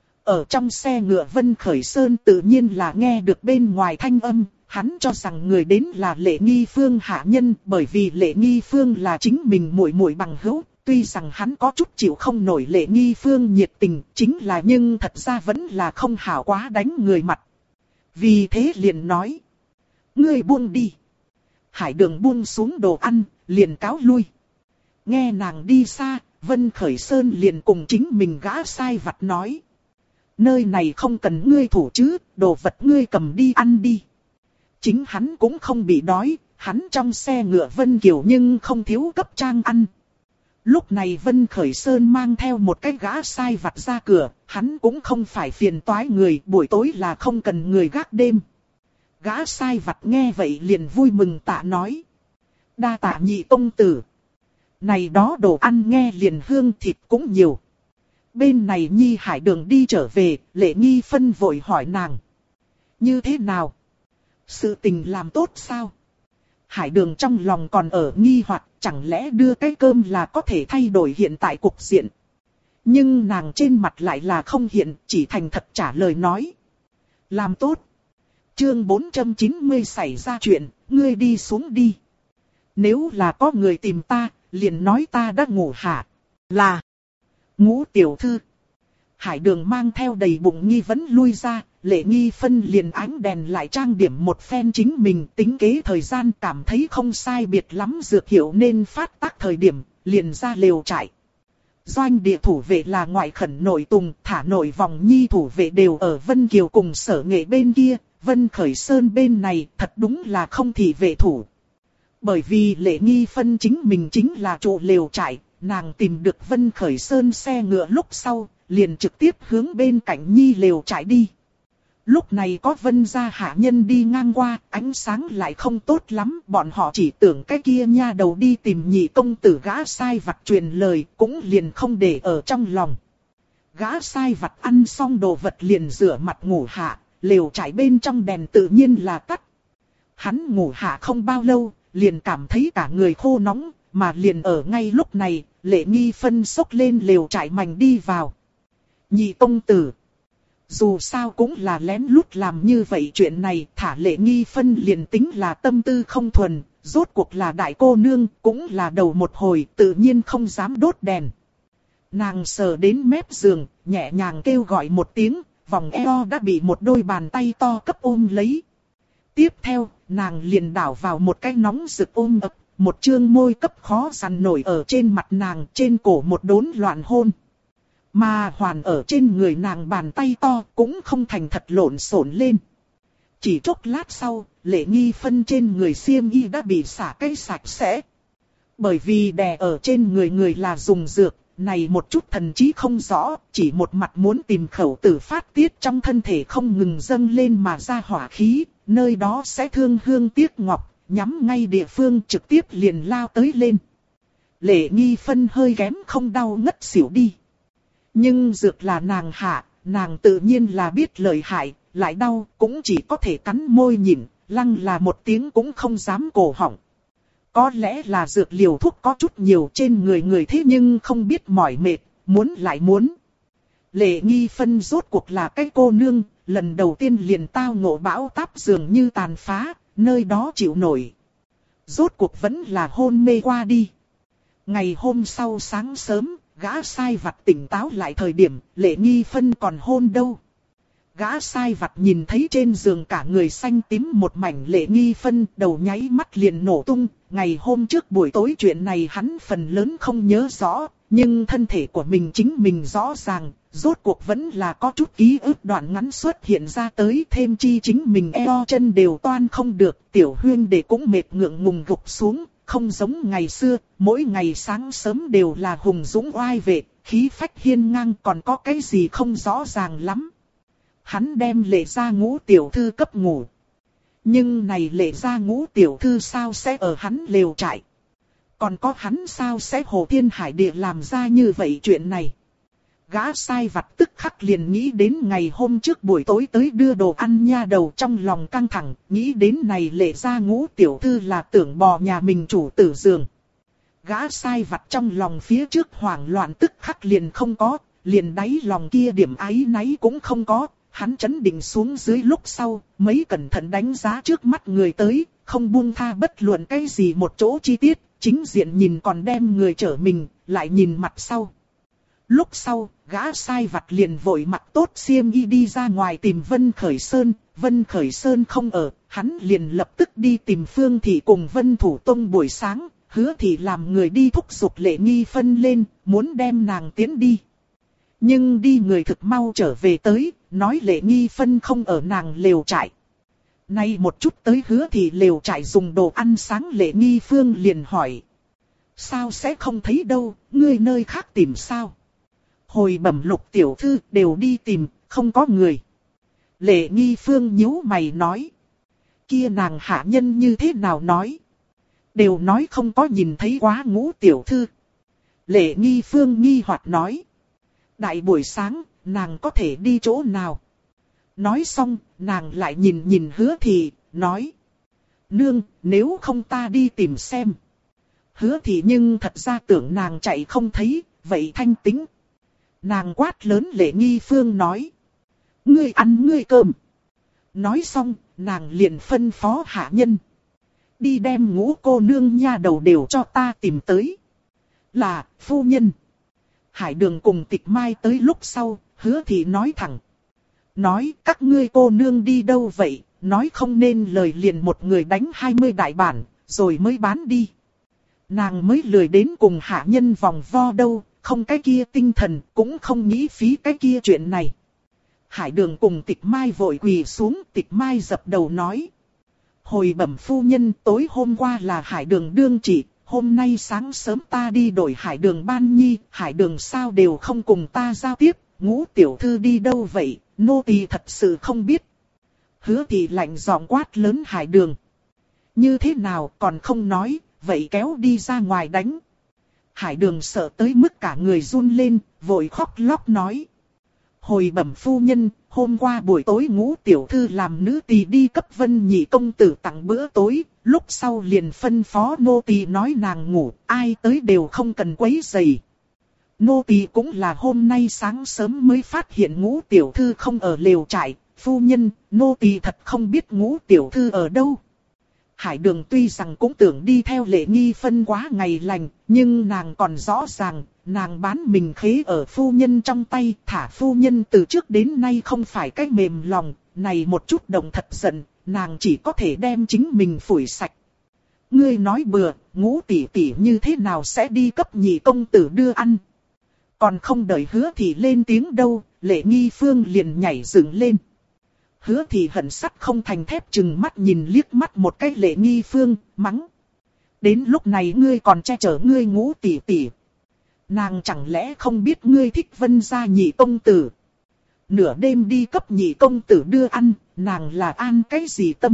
Ở trong xe ngựa Vân Khởi Sơn tự nhiên là nghe được bên ngoài thanh âm, hắn cho rằng người đến là Lệ Nghi Phương hạ nhân, bởi vì Lệ Nghi Phương là chính mình muội muội bằng hữu, tuy rằng hắn có chút chịu không nổi Lệ Nghi Phương nhiệt tình, chính là nhưng thật ra vẫn là không hảo quá đánh người mặt. Vì thế liền nói, ngươi buông đi. Hải Đường buông xuống đồ ăn, liền cáo lui. Nghe nàng đi xa, Vân Khởi Sơn liền cùng chính mình gã sai vặt nói. Nơi này không cần ngươi thủ chứ, đồ vật ngươi cầm đi ăn đi. Chính hắn cũng không bị đói, hắn trong xe ngựa Vân Kiều nhưng không thiếu cấp trang ăn. Lúc này Vân Khởi Sơn mang theo một cái gã sai vặt ra cửa, hắn cũng không phải phiền toái người, buổi tối là không cần người gác đêm. Gã sai vặt nghe vậy liền vui mừng tạ nói. Đa tạ nhị công tử. Này đó đồ ăn nghe liền hương thịt cũng nhiều. Bên này Nhi Hải Đường đi trở về, Lệ Nghi Phân vội hỏi nàng. Như thế nào? Sự tình làm tốt sao? Hải Đường trong lòng còn ở nghi hoặc, chẳng lẽ đưa cái cơm là có thể thay đổi hiện tại cục diện. Nhưng nàng trên mặt lại là không hiện, chỉ thành thật trả lời nói. Làm tốt. Chương 490 xảy ra chuyện, ngươi đi xuống đi. Nếu là có người tìm ta, liền nói ta đã ngủ hạ. Là. Ngũ tiểu thư. Hải Đường mang theo đầy bụng nghi vấn lui ra, Lệ Nghi Phân liền ánh đèn lại trang điểm một phen chính mình, tính kế thời gian cảm thấy không sai biệt lắm dược hiệu nên phát tác thời điểm, liền ra lều trại. Doanh địa thủ vệ là ngoại khẩn nội tùng, thả nội vòng nhi thủ vệ đều ở Vân Kiều cùng Sở Nghệ bên kia, Vân Khởi Sơn bên này thật đúng là không thị vệ thủ. Bởi vì Lệ Nghi Phân chính mình chính là trụ lều trại, nàng tìm được Vân Khởi Sơn xe ngựa lúc sau, liền trực tiếp hướng bên cạnh nhi lều trại đi. Lúc này có Vân gia hạ nhân đi ngang qua, ánh sáng lại không tốt lắm, bọn họ chỉ tưởng cái kia nha đầu đi tìm nhị công tử gã sai vặt truyền lời, cũng liền không để ở trong lòng. Gã sai vặt ăn xong đồ vật liền rửa mặt ngủ hạ, lều trại bên trong đèn tự nhiên là tắt. Hắn ngủ hạ không bao lâu, liền cảm thấy cả người khô nóng, mà liền ở ngay lúc này, Lệ Nghi Phân xốc lên lều trại mảnh đi vào. Nhị công tử. Dù sao cũng là lén lút làm như vậy chuyện này, thả Lệ Nghi Phân liền tính là tâm tư không thuần, rốt cuộc là đại cô nương, cũng là đầu một hồi, tự nhiên không dám đốt đèn. Nàng sờ đến mép giường, nhẹ nhàng kêu gọi một tiếng, vòng eo đã bị một đôi bàn tay to cấp ôm lấy. Tiếp theo, nàng liền đảo vào một cái nóng rực ôm ấp, một trương môi cấp khó dằn nổi ở trên mặt nàng, trên cổ một đốn loạn hôn. Mà hoàn ở trên người nàng bàn tay to cũng không thành thật lộn xộn lên. Chỉ chốc lát sau, Lệ Nghi Phân trên người xiêm y đã bị xả cái sạch sẽ. Bởi vì đè ở trên người là dùng dược, này một chút thần trí không rõ, chỉ một mặt muốn tìm khẩu tử phát tiết trong thân thể không ngừng dâng lên mà ra hỏa khí, nơi đó sẽ thương hương tiếc ngọc, nhắm ngay địa phương trực tiếp liền lao tới lên. Lệ Nghi Phân hơi kém không đau ngất xỉu đi. Nhưng dược là nàng hạ, nàng tự nhiên là biết lợi hại, lại đau cũng chỉ có thể cắn môi nhịn, lăng là một tiếng cũng không dám cổ họng. Có lẽ là dược liều thuốc có chút nhiều trên người thế nhưng không biết mỏi mệt, muốn lại muốn. Lệ Nghi Phân rốt cuộc là cái cô nương, lần đầu tiên liền tao ngộ bão táp dường như tàn phá, nơi đó chịu nổi. Rốt cuộc vẫn là hôn mê qua đi. Ngày hôm sau sáng sớm, gã sai vặt tỉnh táo lại thời điểm, Lệ Nghi Phân còn hôn đâu. Gã sai vặt nhìn thấy trên giường cả người xanh tím một mảnh Lệ Nghi Phân, đầu nháy mắt liền nổ tung. Ngày hôm trước buổi tối chuyện này hắn phần lớn không nhớ rõ, nhưng thân thể của mình chính mình rõ ràng, rốt cuộc vẫn là có chút ký ức đoạn ngắn xuất hiện ra tới, thêm chi chính mình eo chân đều toan không được, tiểu huyên đệ cũng mệt ngượng ngùng gục xuống, không giống ngày xưa, mỗi ngày sáng sớm đều là hùng dũng oai vệ, khí phách hiên ngang, còn có cái gì không rõ ràng lắm. Hắn đem Lệ Gia Ngũ tiểu thư cấp ngủ. Nhưng này Lệ Gia Ngũ tiểu thư sao sẽ ở hắn lều trại? Còn có hắn sao sẽ hồ thiên hải địa làm ra như vậy chuyện này? Gã sai vặt tức khắc liền nghĩ đến ngày hôm trước buổi tối tới đưa đồ ăn nha đầu, trong lòng căng thẳng, nghĩ đến này Lệ Gia Ngũ tiểu thư là tưởng bò nhà mình chủ tử giường. Gã sai vặt trong lòng phía trước hoảng loạn tức khắc liền không có, liền đáy lòng kia điểm áy náy cũng không có. Hắn chấn định xuống dưới lúc sau, mấy cẩn thận đánh giá trước mắt người tới, không buông tha bất luận cái gì một chỗ chi tiết, chính diện nhìn còn đem người trở mình, lại nhìn mặt sau. Lúc sau, gã sai vặt liền vội mặc tốt xiêm y đi ra ngoài tìm Vân Khởi Sơn, Vân Khởi Sơn không ở, hắn liền lập tức đi tìm Phương Thị cùng Vân Thủ Tông buổi sáng, Hứa Thị làm người đi thúc giục Lệ Nghi Phân lên, muốn đem nàng tiến đi. Nhưng đi người thực mau trở về tới, nói Lệ Nghi Phân không ở nàng lều trại. Nay một chút tới Hứa Thị lều trại dùng đồ ăn sáng, Lệ Nghi Phương liền hỏi. Sao sẽ không thấy đâu, ngươi nơi khác tìm sao? Hồi bẩm Lục tiểu thư đều đi tìm, không có người. Lệ Nghi Phương nhíu mày nói. Kia nàng hạ nhân như thế nào nói? Đều nói không có nhìn thấy quá Ngũ tiểu thư. Lệ Nghi Phương nghi hoặc nói. Đại buổi sáng, nàng có thể đi chỗ nào? Nói xong, nàng lại nhìn Hứa Thị, nói. Nương, nếu không ta đi tìm xem. Hứa Thị nhưng thật ra tưởng nàng chạy không thấy, vậy thanh tính. Nàng quát lớn Lệ Nghi Phương nói. Ngươi ăn ngươi cơm. Nói xong, nàng liền phân phó hạ nhân. Đi đem Ngũ cô nương nha đầu đều cho ta tìm tới. Là, phu nhân. Hải Đường cùng Tịch Mai tới lúc sau, Hứa Thị nói thẳng. Nói các ngươi cô nương đi đâu vậy, nói không nên lời liền một người đánh 20 đại bản, rồi mới bán đi. Nàng mới lười đến cùng hạ nhân vòng vo đâu, không cái kia tinh thần, cũng không nghĩ phí cái kia chuyện này. Hải Đường cùng Tịch Mai vội quỳ xuống, Tịch Mai dập đầu nói. Hồi bẩm phu nhân, tối hôm qua là Hải Đường đương chỉ. Hôm nay sáng sớm ta đi đổi Hải Đường ban nhi, Hải Đường sao đều không cùng ta giao tiếp, Ngũ tiểu thư đi đâu vậy, nô tỳ thật sự không biết. Hứa Thị lạnh giọng quát lớn Hải Đường. Như thế nào còn không nói, vậy kéo đi ra ngoài đánh. Hải Đường sợ tới mức cả người run lên, vội khóc lóc nói. Hồi bẩm phu nhân, hôm qua buổi tối Ngũ tiểu thư làm nữ tỳ đi cấp Vân Nhị công tử tặng bữa tối, lúc sau liền phân phó nô tỳ nói nàng ngủ, ai tới đều không cần quấy rầy. Nô tỳ cũng là hôm nay sáng sớm mới phát hiện Ngũ tiểu thư không ở lều trại, phu nhân, nô tỳ thật không biết Ngũ tiểu thư ở đâu. Hải Đường tuy rằng cũng tưởng đi theo Lệ Nghi Phân quá ngày lành, nhưng nàng còn rõ ràng, nàng bán mình khế ở phu nhân trong tay, thả phu nhân từ trước đến nay không phải cái mềm lòng, này một chút động thật giận, nàng chỉ có thể đem chính mình phủi sạch. Ngươi nói bừa, Ngũ tỷ tỷ như thế nào sẽ đi cấp Nhị công tử đưa ăn? Còn không đợi Hứa Thị lên tiếng đâu, Lệ Nghi Phương liền nhảy dựng lên. Hứa Thị hận sắt không thành thép chừng mắt nhìn liếc mắt một cái Lệ Nghi Phương, mắng. Đến lúc này ngươi còn che chở ngươi Ngũ tỷ tỷ. Nàng chẳng lẽ không biết ngươi thích Vân gia Nhị công tử? Nửa đêm đi cấp Nhị công tử đưa ăn, nàng là an cái gì tâm?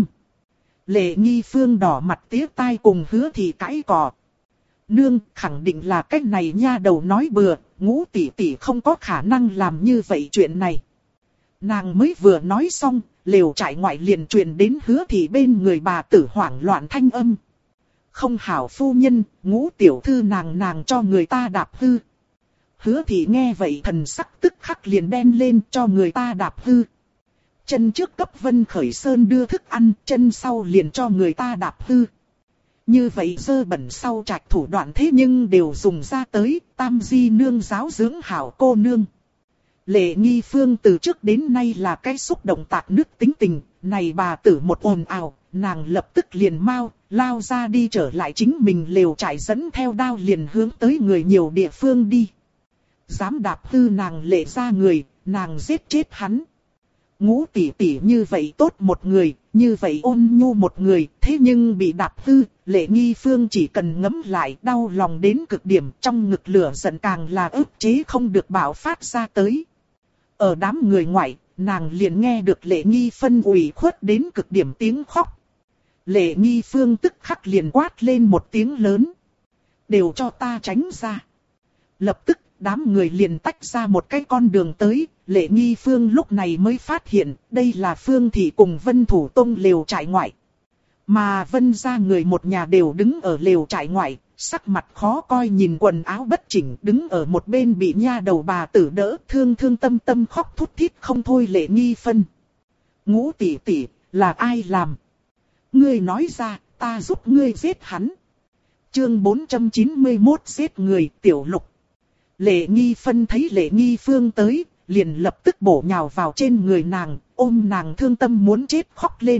Lệ Nghi Phương đỏ mặt tía tai cùng Hứa Thị cãi cọ. Nương, khẳng định là cách này nha đầu nói bừa, Ngũ tỷ tỷ không có khả năng làm như vậy chuyện này. Nàng mới vừa nói xong, lều trại ngoại liền truyền đến Hứa Thị bên người bà tử hoảng loạn thanh âm. Không hảo phu nhân, Ngũ tiểu thư nàng cho người ta đạp hư. Hứa Thị nghe vậy thần sắc tức khắc liền đen lên, cho người ta đạp hư. Chân trước cấp Vân Khởi Sơn đưa thức ăn, chân sau liền cho người ta đạp hư. Như vậy dơ bẩn sau trạch thủ đoạn thế nhưng đều dùng ra tới, tam di nương giáo dưỡng hảo cô nương. Lệ Nghi Phương từ trước đến nay là cái xúc động tạc nước tính tình, này bà tử một ồn ào, nàng lập tức liền lao ra đi trở lại chính mình lều trại dẫn theo đao liền hướng tới người nhiều địa phương đi. Dám đạp hư nàng Lệ ra người, nàng giết chết hắn. Ngũ tỷ tỷ như vậy tốt một người, như vậy ôn nhu một người, thế nhưng bị đạp hư, Lệ Nghi Phương chỉ cần ngẫm lại đau lòng đến cực điểm, trong ngực lửa giận càng là ức chế không được bạo phát ra tới. Ở đám người ngoại, nàng liền nghe được Lệ Nghi Phân ủy khuất đến cực điểm tiếng khóc. Lệ Nghi Phương tức khắc liền quát lên một tiếng lớn. Đều cho ta tránh ra. Lập tức, đám người liền tách ra một cái con đường tới. Lệ Nghi Phương lúc này mới phát hiện, đây là Phương Thị cùng Vân Thủ Tông lều trại ngoại. Mà Vân gia người một nhà đều đứng ở lều trại ngoại, sắc mặt khó coi nhìn quần áo bất chỉnh, đứng ở một bên bị nha đầu bà tử đỡ, thương tâm tâm khóc thút thít không thôi. Lệ Nghi Phân. Ngũ tỷ tỷ, là ai làm? Ngươi nói ra, ta giúp ngươi giết hắn. Chương 491 giết người. Tiểu Lục. Lệ Nghi Phân thấy Lệ Nghi Phương tới, liền lập tức bổ nhào vào trên người nàng, ôm nàng thương tâm muốn chết khóc lên.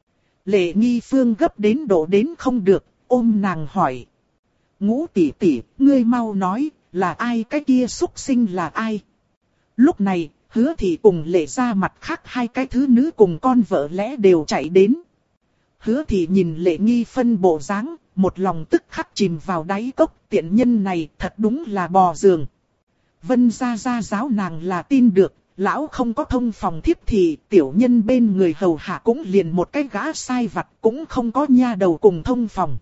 Lệ Nghi Phương gấp đến độ đến không được, ôm nàng hỏi. Ngũ tỷ tỷ, ngươi mau nói, là ai, cái kia súc sinh là ai? Lúc này, Hứa Thị cùng Lệ ra mặt khác hai cái thứ nữ cùng con vợ lẽ đều chạy đến. Hứa Thị nhìn Lệ Nghi Phân bộ dáng, một lòng tức khắc chìm vào đáy cốc, tiện nhân này thật đúng là bò giường. Vân gia giáo nàng là tin được, lão không có thông phòng thiếp thì tiểu nhân bên người hầu hạ cũng liền một cái gã sai vặt, cũng không có nha đầu cùng thông phòng.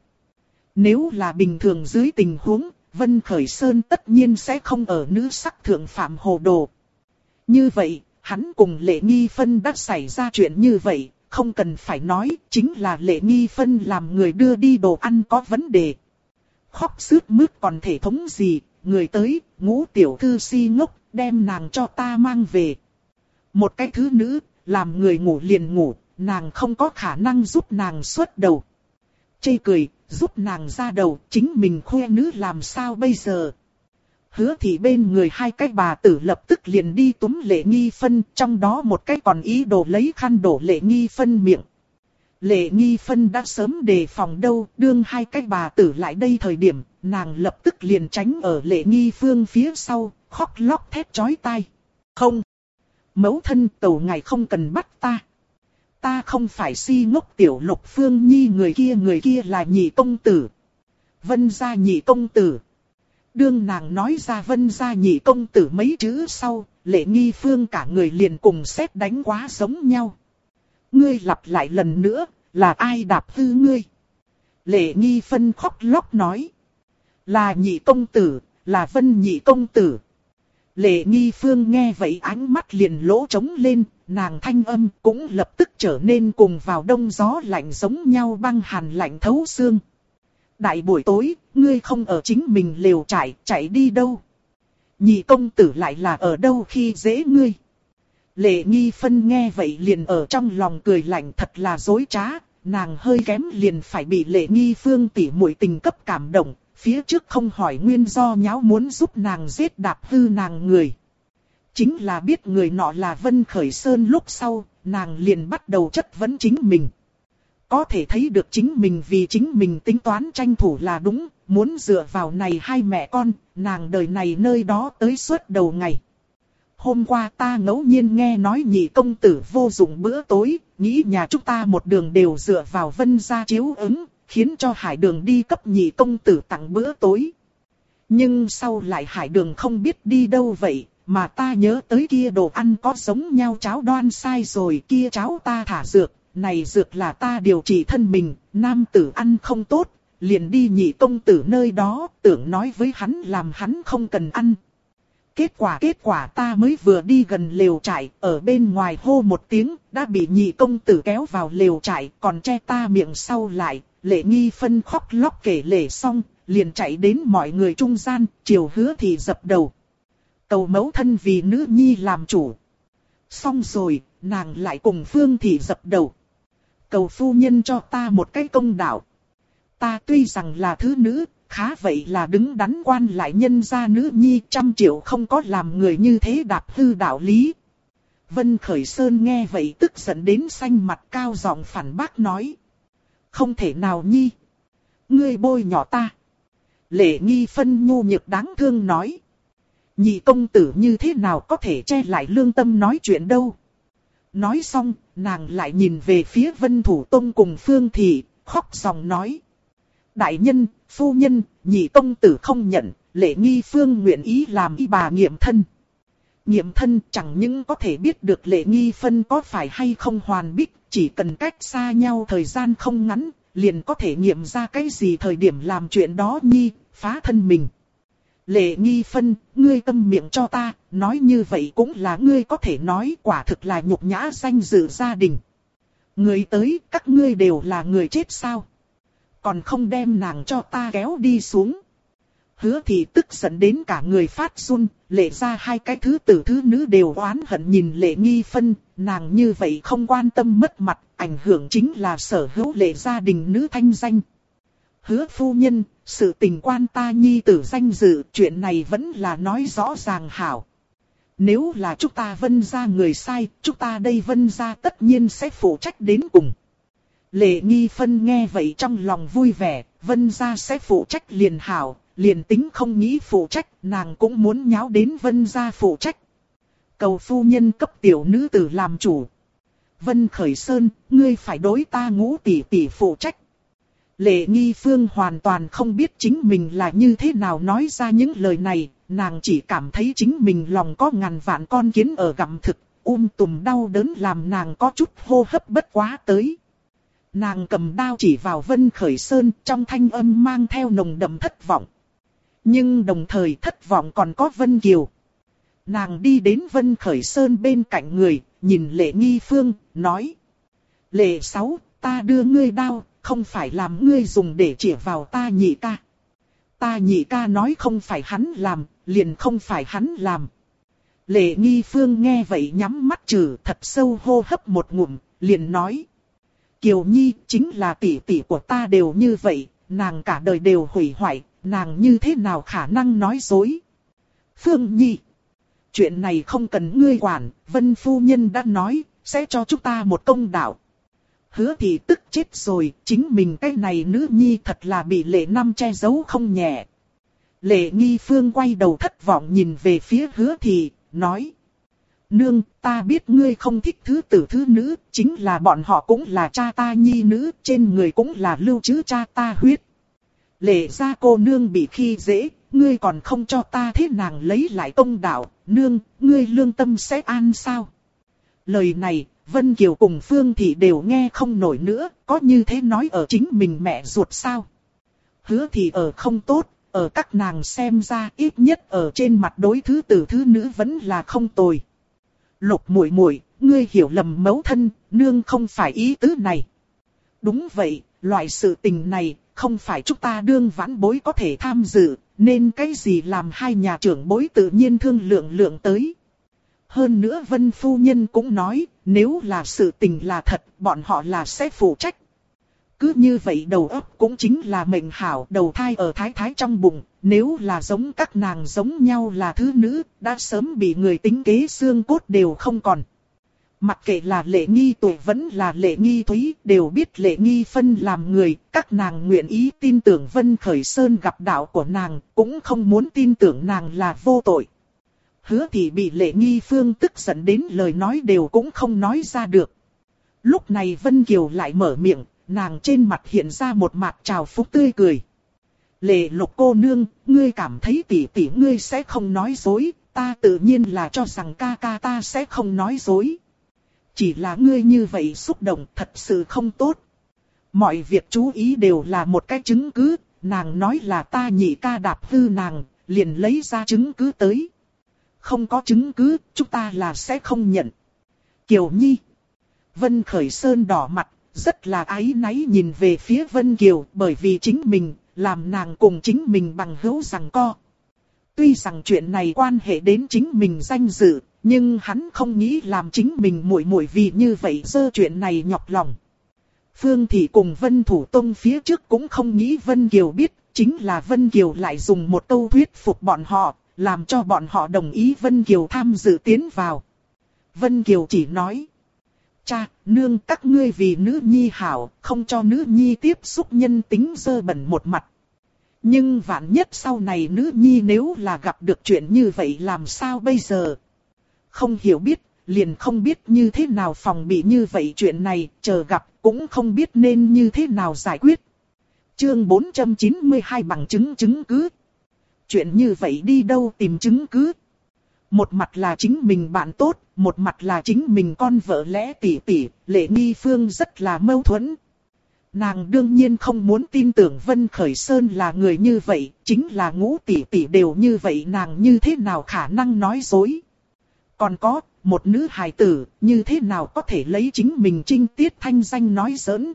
Nếu là bình thường dưới tình huống, Vân Khởi Sơn tất nhiên sẽ không ở nữ sắc thượng phạm hồ đồ. Như vậy, hắn cùng Lệ Nghi Phân đã xảy ra chuyện như vậy, không cần phải nói, chính là Lệ Nghi Phân làm người đưa đi đồ ăn có vấn đề. Khóc sướt mướt còn thể thống gì, người tới, Ngũ tiểu thư si ngốc, đem nàng cho ta mang về. Một cái thứ nữ, làm người ngủ liền ngủ, nàng không có khả năng giúp nàng xuất đầu. Chê cười, giúp nàng ra đầu, chính mình khoe nữ làm sao bây giờ? Hứa Thị bên người hai cái bà tử lập tức liền đi túm Lệ Nghi Phân, trong đó một cái còn ý đồ lấy khăn đổ Lệ Nghi Phân miệng. Lệ Nghi Phân đã sớm đề phòng đâu, đương hai cái bà tử lại đây thời điểm, nàng lập tức liền tránh ở Lệ Nghi Phương phía sau, khóc lóc thét chói tai. Không! Mẫu thân tẩu ngài không cần bắt ta. Ta không phải si ngốc. Tiểu Lục Phương Nhi người kia là nhị công tử. Vân gia nhị công tử. Đương nàng nói ra Vân gia nhị công tử mấy chữ sau, Lệ Nghi Phương cả người liền cùng sét đánh quá giống nhau. Ngươi lặp lại lần nữa, là ai đạp hư ngươi? Lệ Nghi Phân khóc lóc nói. Là nhị công tử, là Vân nhị công tử. Lệ Nghi Phương nghe vậy ánh mắt liền lỗ trống lên, nàng thanh âm cũng lập tức trở nên cùng vào đông gió lạnh giống nhau, băng hàn lạnh thấu xương. Đại buổi tối, ngươi không ở chính mình lều trại, chạy đi đâu? Nhị công tử lại là ở đâu khi dễ ngươi? Lệ Nghi Phân nghe vậy liền ở trong lòng cười lạnh, thật là dối trá, nàng hơi kém liền phải bị Lệ Nghi Phương tỉ muội tình cấp cảm động, phía trước không hỏi nguyên do nháo muốn giúp nàng giết đạp hư nàng người. Chính là biết người nọ là Vân Khởi Sơn lúc sau, nàng liền bắt đầu chất vấn chính mình. Có thể thấy được chính mình vì chính mình tính toán tranh thủ là đúng, muốn dựa vào này hai mẹ con, nàng đời này nơi đó tới suốt đầu ngày. Hôm qua ta ngẫu nhiên nghe nói nhị công tử vô dụng bữa tối, nghĩ nhà chúng ta một đường đều dựa vào Vân gia chiếu ứng, khiến cho Hải Đường đi cấp nhị công tử tặng bữa tối. Nhưng sau lại Hải Đường không biết đi đâu vậy, mà ta nhớ tới kia đồ ăn có giống nhau cháo đoan sai rồi, kia cháo ta thả dược, này dược là ta điều trị thân mình, nam tử ăn không tốt, liền đi nhị công tử nơi đó, tưởng nói với hắn làm hắn không cần ăn. Kết quả ta mới vừa đi gần lều trại, ở bên ngoài hô một tiếng, đã bị nhị công tử kéo vào lều trại, còn che ta miệng sau lại. Lệ Nghi Phân khóc lóc kể lể xong, liền chạy đến mọi người trung gian, chiều Hứa Thị dập đầu. Cầu mẫu thân vì nữ nhi làm chủ. Xong rồi, nàng lại cùng Phương Thị dập đầu. Cầu phu nhân cho ta một cái công đạo. Ta tuy rằng là thứ nữ, khá vậy là đứng đắn quan lại nhân gia nữ nhi 100 triệu không có làm người như thế đạp hư đạo lý. Vân Khởi Sơn nghe vậy tức giận đến xanh mặt, cao giọng phản bác nói. Không thể nào nhi. Ngươi bôi nhọ ta. Lệ Nghi Phân nhu nhược đáng thương nói. Nhị công tử như thế nào có thể che lại lương tâm nói chuyện đâu. Nói xong, nàng lại nhìn về phía Vân Thủ Tông cùng Phương Thị, khóc giọng nói. Đại nhân, phu nhân, nhị công tử không nhận, Lệ Nghi Phương nguyện ý làm y bà nghiệm thân. Nghiệm thân chẳng những có thể biết được Lệ Nghi Phân có phải hay không hoàn bích, chỉ cần cách xa nhau thời gian không ngắn, liền có thể nghiệm ra cái gì thời điểm làm chuyện đó nhi, phá thân mình. Lệ Nghi Phân, ngươi câm miệng cho ta, nói như vậy cũng là ngươi có thể nói, quả thực là nhục nhã danh dự gia đình. Người tới, các ngươi đều là người chết sao? Còn không đem nàng cho ta kéo đi xuống. Hứa Thị tức giận đến cả người phát run, Lệ ra hai cái thứ tử thứ nữ đều oán hận nhìn Lệ Nghi Phân, nàng như vậy không quan tâm mất mặt, ảnh hưởng chính là sở hữu Lệ gia đình nữ thanh danh. Hứa phu nhân, sự tình quan ta nhi tử danh dự, chuyện này vẫn là nói rõ ràng hảo. Nếu là chúng ta Vân gia người sai, chúng ta đây Vân gia tất nhiên sẽ phụ trách đến cùng. Lệ Nghi Phân nghe vậy trong lòng vui vẻ, Vân gia sẽ phụ trách liền hảo, liền tính không nghĩ phụ trách, nàng cũng muốn nháo đến Vân gia phụ trách. Cầu phu nhân cấp tiểu nữ tử làm chủ. Vân Khởi Sơn, ngươi phải đối ta Ngũ tỷ tỷ phụ trách. Lệ Nghi Phương hoàn toàn không biết chính mình là như thế nào nói ra những lời này, nàng chỉ cảm thấy chính mình lòng có ngàn vạn con kiến ở gặm thực, tùm đau đớn làm nàng có chút hô hấp bất quá tới. Nàng cầm đao chỉ vào Vân Khởi Sơn, trong thanh âm mang theo nồng đậm thất vọng. Nhưng đồng thời thất vọng còn có Vân Kiều. Nàng đi đến Vân Khởi Sơn bên cạnh người, nhìn Lệ Nghi Phương, nói. Lệ Sáu, ta đưa ngươi đao, không phải làm ngươi dùng để chĩa vào ta nhị ca. Ta nhị ca nói không phải hắn làm, liền không phải hắn làm. Lệ Nghi Phương nghe vậy nhắm mắt trừ thật sâu hô hấp một ngụm, liền nói. Kiều Nhi chính là tỷ tỷ của ta đều như vậy, nàng cả đời đều hủy hoại, nàng như thế nào khả năng nói dối. Phương Nhi, chuyện này không cần ngươi quản, Vân phu nhân đã nói, sẽ cho chúng ta một công đạo. Hứa Thị tức chết rồi, chính mình cái này nữ nhi thật là bị Lệ Năm che giấu không nhẹ. Lệ Nghi Phương quay đầu thất vọng nhìn về phía Hứa Thị, nói. Nương, ta biết ngươi không thích thứ tử thứ nữ, chính là bọn họ cũng là cha ta nhi nữ, trên người cũng là lưu trữ cha ta huyết. Lệ gia cô nương bị khi dễ, ngươi còn không cho ta thế nàng lấy lại công đạo, nương, ngươi lương tâm sẽ an sao? Lời này, Vân Kiều cùng Phương Thị đều nghe không nổi nữa, có như thế nói ở chính mình mẹ ruột sao? Hứa Thị ở không tốt, ở các nàng xem ra ít nhất ở trên mặt đối thứ tử thứ nữ vẫn là không tồi. Lục muội muội, ngươi hiểu lầm mẫu thân, nương không phải ý tứ này. Đúng vậy, loại sự tình này, không phải chúng ta đương vãn bối có thể tham dự, nên cái gì làm hai nhà trưởng bối tự nhiên thương lượng tới. Hơn nữa Vân phu nhân cũng nói, nếu là sự tình là thật, bọn họ là sẽ phụ trách. Cứ như vậy đầu óc cũng chính là mệnh hảo, đầu thai ở thái thái trong bụng, nếu là giống các nàng giống nhau là thứ nữ, đã sớm bị người tính kế xương cốt đều không còn. Mặc kệ là Lệ Nghi Tuệ vẫn là Lệ Nghi Thúy, đều biết Lệ Nghi Phân làm người, các nàng nguyện ý tin tưởng Vân Khởi Sơn gặp đạo của nàng, cũng không muốn tin tưởng nàng là vô tội. Hứa Thị bị Lệ Nghi Phương tức giận đến lời nói đều cũng không nói ra được. Lúc này Vân Kiều lại mở miệng, nàng trên mặt hiện ra một mặt trào phúng tươi cười. Lệ Lục cô nương, ngươi cảm thấy tỷ tỷ ngươi sẽ không nói dối, ta tự nhiên là cho rằng ca ca ta sẽ không nói dối. Chỉ là ngươi như vậy xúc động thật sự không tốt. Mọi việc chú ý đều là một cái chứng cứ, nàng nói là ta nhị ca đạp hư nàng, liền lấy ra chứng cứ tới. Không có chứng cứ, chúng ta là sẽ không nhận. Kiều Nhi. Vân Khởi Sơn đỏ mặt, rất là áy náy nhìn về phía Vân Kiều, bởi vì chính mình, làm nàng cùng chính mình bằng hữu giằng co. Tuy rằng chuyện này quan hệ đến chính mình danh dự, nhưng hắn không nghĩ làm chính mình muội muội vì như vậy dơ chuyện này nhọc lòng. Phương Thị cùng Vân Thủ Tông phía trước cũng không nghĩ Vân Kiều biết, chính là Vân Kiều lại dùng một câu thuyết phục bọn họ, làm cho bọn họ đồng ý Vân Kiều tham dự tiến vào. Vân Kiều chỉ nói, cha, nương các ngươi vì nữ nhi hảo, không cho nữ nhi tiếp xúc nhân tính dơ bẩn một mặt. Nhưng vạn nhất sau này nữ nhi nếu là gặp được chuyện như vậy làm sao bây giờ? Không hiểu biết, liền không biết như thế nào phòng bị như vậy chuyện này, chờ gặp cũng không biết nên như thế nào giải quyết. Chương 492 bằng chứng chứng cứ. Chuyện như vậy đi đâu tìm chứng cứ? Một mặt là chính mình bạn tốt, một mặt là chính mình con vợ lẽ tỷ tỷ, Lệ Nghi Phương rất là mâu thuẫn. Nàng đương nhiên không muốn tin tưởng Vân Khởi Sơn là người như vậy, chính là Ngũ tỷ tỷ đều như vậy, nàng như thế nào khả năng nói dối. Còn có, một nữ hài tử, như thế nào có thể lấy chính mình trinh tiết thanh danh nói giỡn.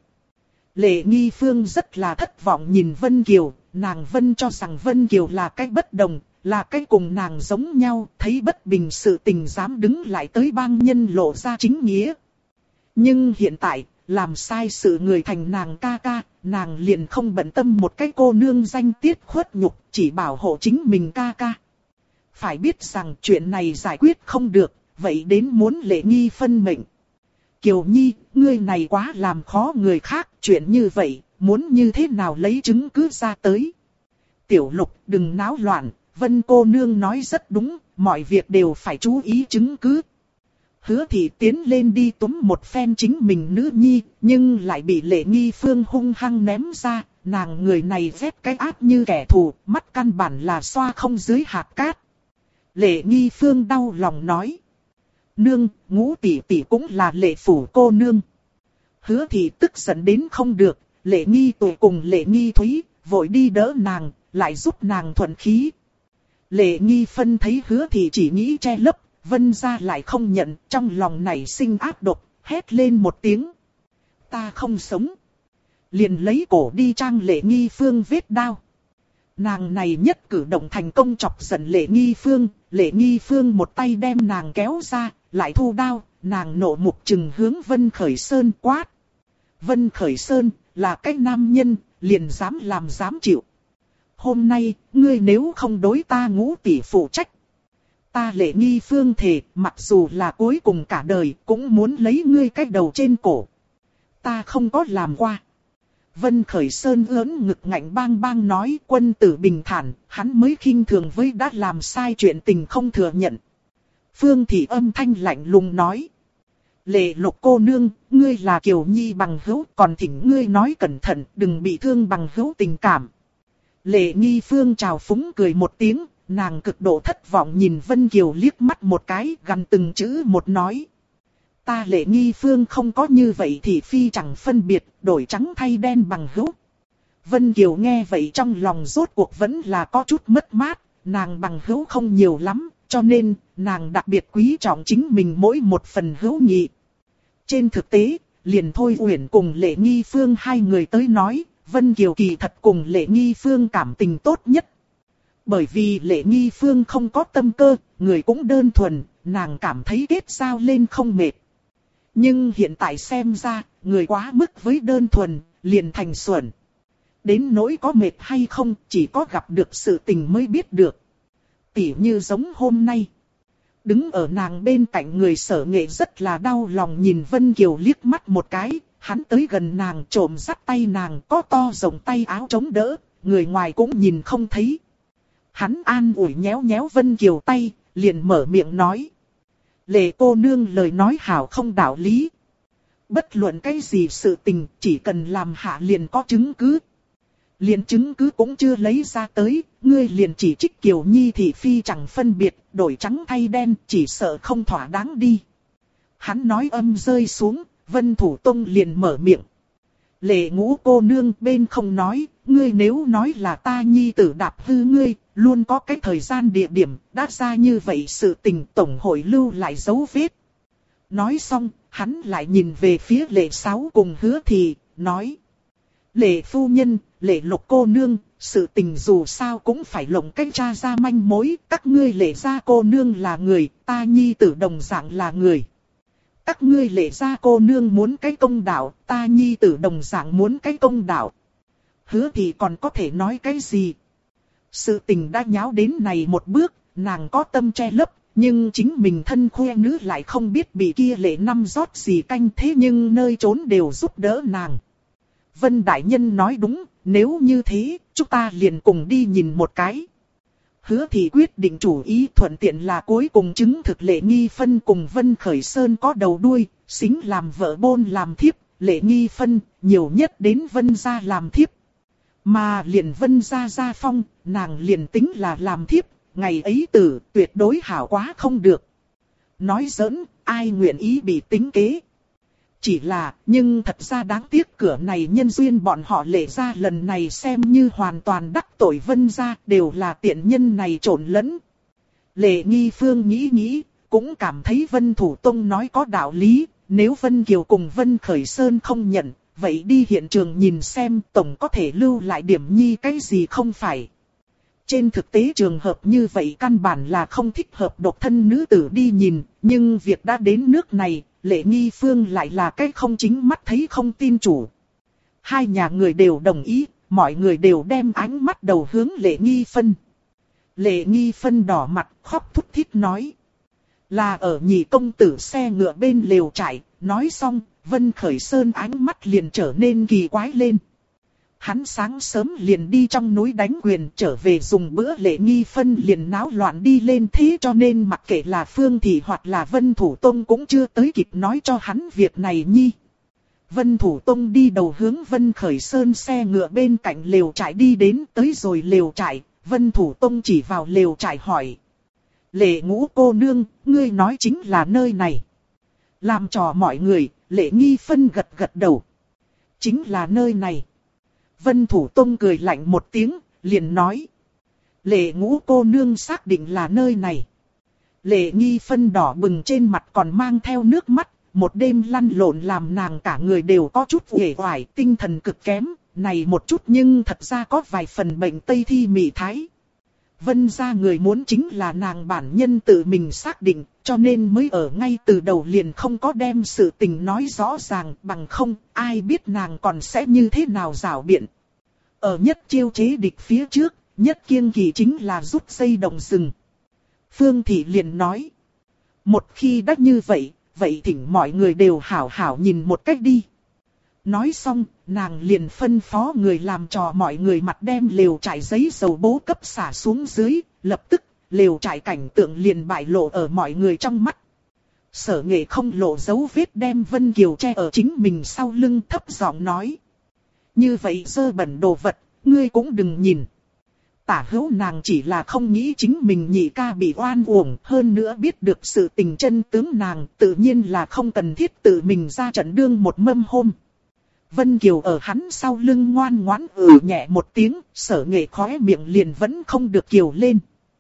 Lệ Nghi Phương rất là thất vọng nhìn Vân Kiều, nàng Vân cho rằng Vân Kiều là cái bất đồng, là cái cùng nàng giống nhau, thấy bất bình sự tình dám đứng lại tới bang nhân lộ ra chính nghĩa. Nhưng hiện tại, làm sai sự người thành nàng ca ca, nàng liền không bận tâm một cái cô nương danh tiết khuất nhục, chỉ bảo hộ chính mình ca ca. Phải biết rằng chuyện này giải quyết không được, vậy đến muốn Lệ Nghi phân mệnh. Kiều Nhi, ngươi này quá làm khó người khác, chuyện như vậy, muốn như thế nào lấy chứng cứ ra tới. Tiểu Lục, đừng náo loạn, Vân cô nương nói rất đúng, mọi việc đều phải chú ý chứng cứ. Hứa Thị tiến lên đi túm một phen chính mình nữ nhi, nhưng lại bị Lệ Nghi Phương hung hăng ném ra, nàng người này vét cái ác như kẻ thù, mắt căn bản là xoa không dưới hạt cát. Lệ Nghi Phương đau lòng nói. Nương, Ngũ tỷ tỷ cũng là Lệ phủ cô nương. Hứa Thị tức giận đến không được, Lệ Nghi Tụ cùng Lệ Nghi Thúy, vội đi đỡ nàng, lại giúp nàng thuận khí. Lệ Nghi Phân thấy Hứa Thị chỉ nghĩ che lấp, Vân gia lại không nhận, trong lòng nảy sinh ác độc, hét lên một tiếng. Ta không sống. Liền lấy cổ đi trang Lệ Nghi Phương vết đao. Nàng này nhất cử động thành công chọc giận Lệ Nghi Phương, Lệ Nghi Phương một tay đem nàng kéo ra, lại thu đao, nàng nộ mục trừng hướng Vân Khởi Sơn quát. Vân Khởi Sơn, là cái nam nhân, liền dám làm dám chịu. Hôm nay, ngươi nếu không đối ta Ngũ tỷ phụ trách. Ta Lệ Nghi Phương thề, mặc dù là cuối cùng cả đời, cũng muốn lấy ngươi cái đầu trên cổ. Ta không có làm qua. Vân Khởi Sơn ớn ngực ngạnh bang bang nói, quân tử bình thản, hắn mới khinh thường với đã làm sai chuyện tình không thừa nhận. Phương Thị âm thanh lạnh lùng nói. Lệ Lục cô nương, ngươi là Kiều Nhi bằng hữu, còn thỉnh ngươi nói cẩn thận, đừng bị thương bằng hữu tình cảm. Lệ Nghi Phương chào phúng cười một tiếng, nàng cực độ thất vọng nhìn Vân Kiều liếc mắt một cái, gằn từng chữ một nói. Ta Lệ Nghi Phương không có như vậy thì phi chẳng phân biệt, đổi trắng thay đen bằng hữu. Vân Kiều nghe vậy trong lòng rốt cuộc vẫn là có chút mất mát, nàng bằng hữu không nhiều lắm, cho nên nàng đặc biệt quý trọng chính mình mỗi một phần hữu nghị. Trên thực tế, liền Thôi Uyển cùng Lệ Nghi Phương hai người tới nói, Vân Kiều kỳ thật cùng Lệ Nghi Phương cảm tình tốt nhất. Bởi vì Lệ Nghi Phương không có tâm cơ, người cũng đơn thuần, nàng cảm thấy kết giao lên không mệt. Nhưng hiện tại xem ra, người quá mức với đơn thuần, liền thành xuẩn. Đến nỗi có mệt hay không, chỉ có gặp được sự tình mới biết được. Tỉ như giống hôm nay. Đứng ở nàng bên cạnh người Sở Nghệ rất là đau lòng nhìn Vân Kiều liếc mắt một cái, hắn tới gần nàng trộm dắt tay nàng, có to rộng tay áo chống đỡ, người ngoài cũng nhìn không thấy. Hắn an ủi nhéo nhéo Vân Kiều tay, liền mở miệng nói. Lệ cô nương lời nói hảo không đạo lý. Bất luận cái gì sự tình, chỉ cần làm hạ liền có chứng cứ. Liền chứng cứ cũng chưa lấy ra tới, ngươi liền chỉ trích Kiều Nhi thị phi chẳng phân biệt, đổi trắng thay đen, chỉ sợ không thỏa đáng đi. Hắn nói âm rơi xuống, Vân Thủ Tông liền mở miệng. Lệ Ngũ cô nương bên không nói, ngươi nếu nói là ta nhi tử đạp hư ngươi, luôn có cái thời gian địa điểm, đã ra như vậy sự tình tổng hội lưu lại dấu vết. Nói xong, hắn lại nhìn về phía Lệ Sáu cùng Hứa Thị, nói. Lệ phu nhân, Lệ Lục cô nương, sự tình dù sao cũng phải lộng cách tra ra manh mối, các ngươi Lệ gia cô nương là người, ta nhi tử đồng dạng là người. Các ngươi Lệ gia cô nương muốn cái công đạo, ta nhi tử đồng dạng muốn cái công đạo. Hứa thì còn có thể nói cái gì? Sự tình đã nháo đến này một bước, nàng có tâm che lấp, nhưng chính mình thân khoe nữ lại không biết bị kia Lệ Năm rót gì canh, thế nhưng nơi trốn đều giúp đỡ nàng. Vân đại nhân nói đúng, nếu như thế, chúng ta liền cùng đi nhìn một cái. Hứa thì quyết định chủ ý, thuận tiện là cuối cùng chứng thực Lệ Nghi Phân cùng Vân Khởi Sơn có đầu đuôi, xính làm vợ bôn làm thiếp, Lệ Nghi Phân nhiều nhất đến Vân gia làm thiếp. Mà liền Vân gia gia phong, nàng liền tính là làm thiếp, ngày ấy tử tuyệt đối hảo quá không được. Nói giỡn, ai nguyện ý bị tính kế. Chỉ là, nhưng thật ra đáng tiếc cửa này nhân duyên bọn họ Lệ gia lần này xem như hoàn toàn đắc tội Vân gia, đều là tiện nhân này trộn lẫn. Lệ Nghi Phương nghĩ, cũng cảm thấy Vân Thủ Tông nói có đạo lý, nếu Vân Kiều cùng Vân Khởi Sơn không nhận, vậy đi hiện trường nhìn xem tổng có thể lưu lại điểm nhi cái gì không phải. Trên thực tế trường hợp như vậy căn bản là không thích hợp độc thân nữ tử đi nhìn, nhưng việc đã đến nước này, Lệ Nghi Phương lại là cái không chính mắt thấy không tin chủ. Hai nhà người đều đồng ý, mọi người đều đem ánh mắt đầu hướng Lệ Nghi Phân. Lệ Nghi Phân đỏ mặt khóc thút thít nói. Là ở Nhị công tử xe ngựa bên lều trại, nói xong, Vân Khởi Sơn ánh mắt liền trở nên kỳ quái lên. Hắn sáng sớm liền đi trong núi đánh quyền trở về dùng bữa, Lệ Nghi Phân liền náo loạn đi lên, thế cho nên mặc kệ là Phương Thị hoặc là Vân Thủ Tông cũng chưa tới kịp nói cho hắn việc này nhi. Vân Thủ Tông đi đầu hướng Vân Khởi Sơn xe ngựa bên cạnh lều trại đi đến, tới rồi lều trại, Vân Thủ Tông chỉ vào lều trại hỏi. Lệ Ngũ cô nương, ngươi nói chính là nơi này. Làm trò mọi người, Lệ Nghi Phân gật gật đầu. Chính là nơi này. Vân Thủ Tông cười lạnh một tiếng, liền nói. Lệ Ngũ cô nương xác định là nơi này. Lệ Nghi Phân đỏ bừng trên mặt còn mang theo nước mắt, một đêm lăn lộn làm nàng cả người đều có chút uể oải, tinh thần cực kém, này một chút nhưng thật ra có vài phần bệnh Tây Thi mị thái. Vân gia người muốn chính là nàng bản nhân tự mình xác định, cho nên mới ở ngay từ đầu liền không có đem sự tình nói rõ ràng, bằng không, ai biết nàng còn sẽ như thế nào giảo biện. Ở nhất chiêu chế địch phía trước, nhất kiêng kỵ chính là rút dây động rừng. Phương Thị liền nói, một khi đã như vậy, vậy thỉnh mọi người đều hảo hảo nhìn một cách đi. Nói xong, nàng liền phân phó người làm trò mọi người mặt đem lều trại giấy dầu bố cấp xả xuống dưới, lập tức, lều trại cảnh tượng liền bại lộ ở mọi người trong mắt. Sở Nghệ không lộ dấu vết đem Vân Kiều che ở chính mình sau lưng, thấp giọng nói. Như vậy dơ bẩn đồ vật, ngươi cũng đừng nhìn. Tả hữu nàng chỉ là không nghĩ chính mình nhị ca bị oan uổng, hơn nữa biết được sự tình chân tướng nàng, tự nhiên là không cần thiết tự mình ra trận đương một mâm hôm. Vân Kiều ở hắn sau lưng ngoan ngoãn nhẹ một tiếng, Sở Nghệ khóe miệng liền vẫn không được kiều lên.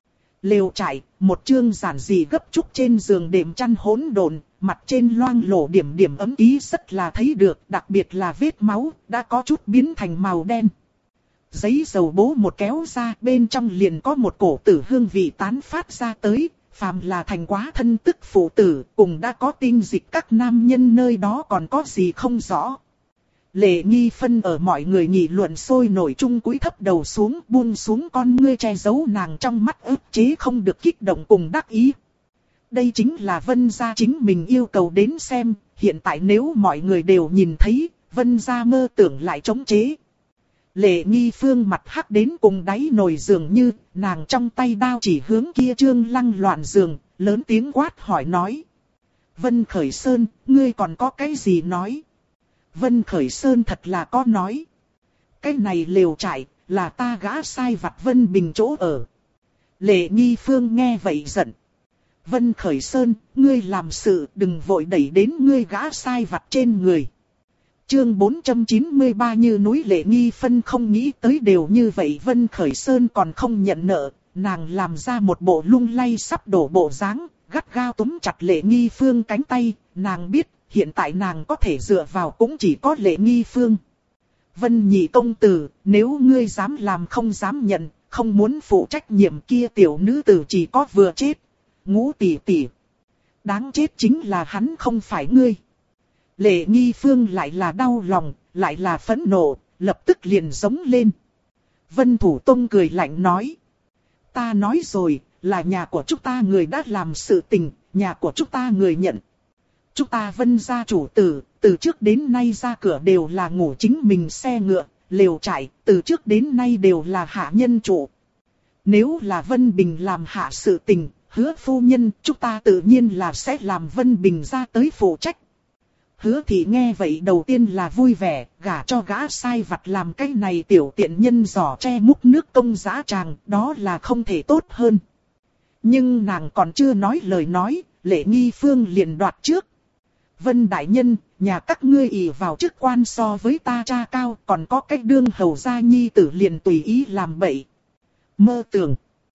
Lều trại, một chương giản dị gấp trúc trên giường đệm chăn hỗn độn, mặt trên loang lổ điểm điểm ấm ký rất là thấy được, đặc biệt là vết máu, đã có chút biến thành màu đen. Giấy dầu bố một kéo ra, bên trong liền có một cổ tử hương vị tán phát ra tới, phàm là thành quá thân tức phụ tử, cùng đã có tinh dịch các nam nhân nơi đó còn có gì không rõ. Lệ Nghi Phân ở mọi người nghị luận sôi nổi chung cúi thấp đầu xuống, buông xuống con ngươi che giấu nàng trong mắt ức chế không được kích động cùng đắc ý. Đây chính là Vân gia chính mình yêu cầu đến xem, hiện tại nếu mọi người đều nhìn thấy, Vân gia mơ tưởng lại chống chế. Lệ Nghi Phương mặt hắc đến cùng đáy nồi giường như, nàng trong tay đao chỉ hướng kia trương lăng loạn giường, lớn tiếng quát hỏi nói. Vân Khởi Sơn, ngươi còn có cái gì nói? Vân Khởi Sơn thật là có nói. Cái này lều trại, là ta gã sai vặt Vân Bình chỗ ở. Lệ Nghi Phương nghe vậy giận. Vân Khởi Sơn, ngươi làm sự đừng vội đẩy đến ngươi gã sai vặt trên người. Chương 493 như núi. Lệ Nghi Phân không nghĩ tới đều như vậy, Vân Khởi Sơn còn không nhận nợ, nàng làm ra một bộ lung lay sắp đổ bộ dáng, gắt gao túm chặt Lệ Nghi Phương cánh tay, nàng biết, hiện tại nàng có thể dựa vào cũng chỉ có Lệ Nghi Phương. Vân nhị công tử, nếu ngươi dám làm không dám nhận, không muốn phụ trách nhiệm kia tiểu nữ tử chỉ có vừa chết. Ngũ tỷ tỷ. Đáng chết chính là hắn không phải ngươi. Lệ Nghi Phương lại là đau lòng, lại là phẫn nộ, lập tức liền giống lên. Vân Thủ Tông cười lạnh nói. Ta nói rồi, là nhà của chúng ta người đã làm sự tình, nhà của chúng ta người nhận. Chúng ta Vân gia chủ tử, từ trước đến nay ra cửa đều là ngủ chính mình xe ngựa, lều trại, từ trước đến nay đều là hạ nhân chủ. Nếu là Vân Bình làm hạ sự tình, Hứa phu nhân, chúng ta tự nhiên là sẽ làm Vân Bình ra tới phụ trách. Hứa Thị nghe vậy đầu tiên là vui vẻ, gả cho gã sai vặt làm cái này tiểu tiện nhân giỏ tre múc nước công dã tràng, đó là không thể tốt hơn. Nhưng nàng còn chưa nói lời nói, Lệ Nghi Phương liền đoạt trước. Vân đại nhân, nhà các ngươi ỷ vào chức quan so với ta cha cao, còn có cách đương hầu gia nhi tử liền tùy ý làm bậy. Mơ tưởng.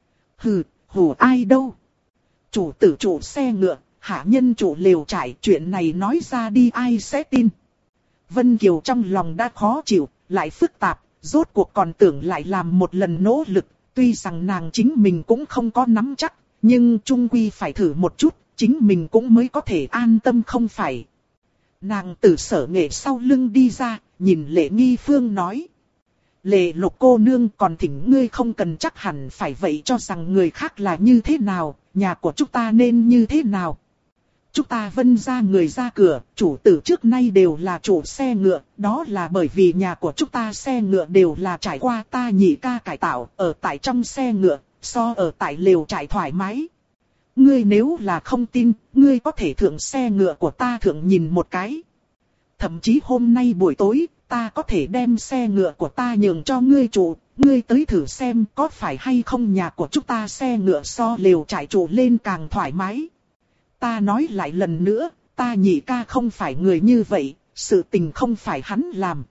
Hừ, hù ai đâu. Chủ tử chủ xe ngựa, hạ nhân chủ lều trại, chuyện này nói ra đi ai sẽ tin. Vân Kiều trong lòng đã khó chịu, lại phức tạp, rốt cuộc còn tưởng lại làm một lần nỗ lực, tuy rằng nàng chính mình cũng không có nắm chắc, nhưng chung quy phải thử một chút, chính mình cũng mới có thể an tâm không phải. Nàng từ sở nghệ sau lưng đi ra, nhìn Lệ Nghi Phương nói. Lệ Lục cô nương, còn thỉnh ngươi không cần chắc hẳn phải vậy cho rằng người khác là như thế nào, nhà của chúng ta nên như thế nào. Chúng ta Vân gia người ra cửa, chủ tử trước nay đều là chủ xe ngựa, đó là bởi vì nhà của chúng ta xe ngựa đều là trải qua ta nhị ca cải tạo, ở tại trong xe ngựa, so ở tại lều trại thoải mái. Ngươi nếu là không tin, ngươi có thể thượng xe ngựa của ta thượng nhìn một cái. Thậm chí hôm nay buổi tối, ta có thể đem xe ngựa của ta nhường cho ngươi chủ, ngươi tới thử xem có phải hay không nhà của chúng ta xe ngựa so lều trại chủ lên càng thoải mái. Ta nói lại lần nữa, ta nhị ca không phải người như vậy, sự tình không phải hắn làm.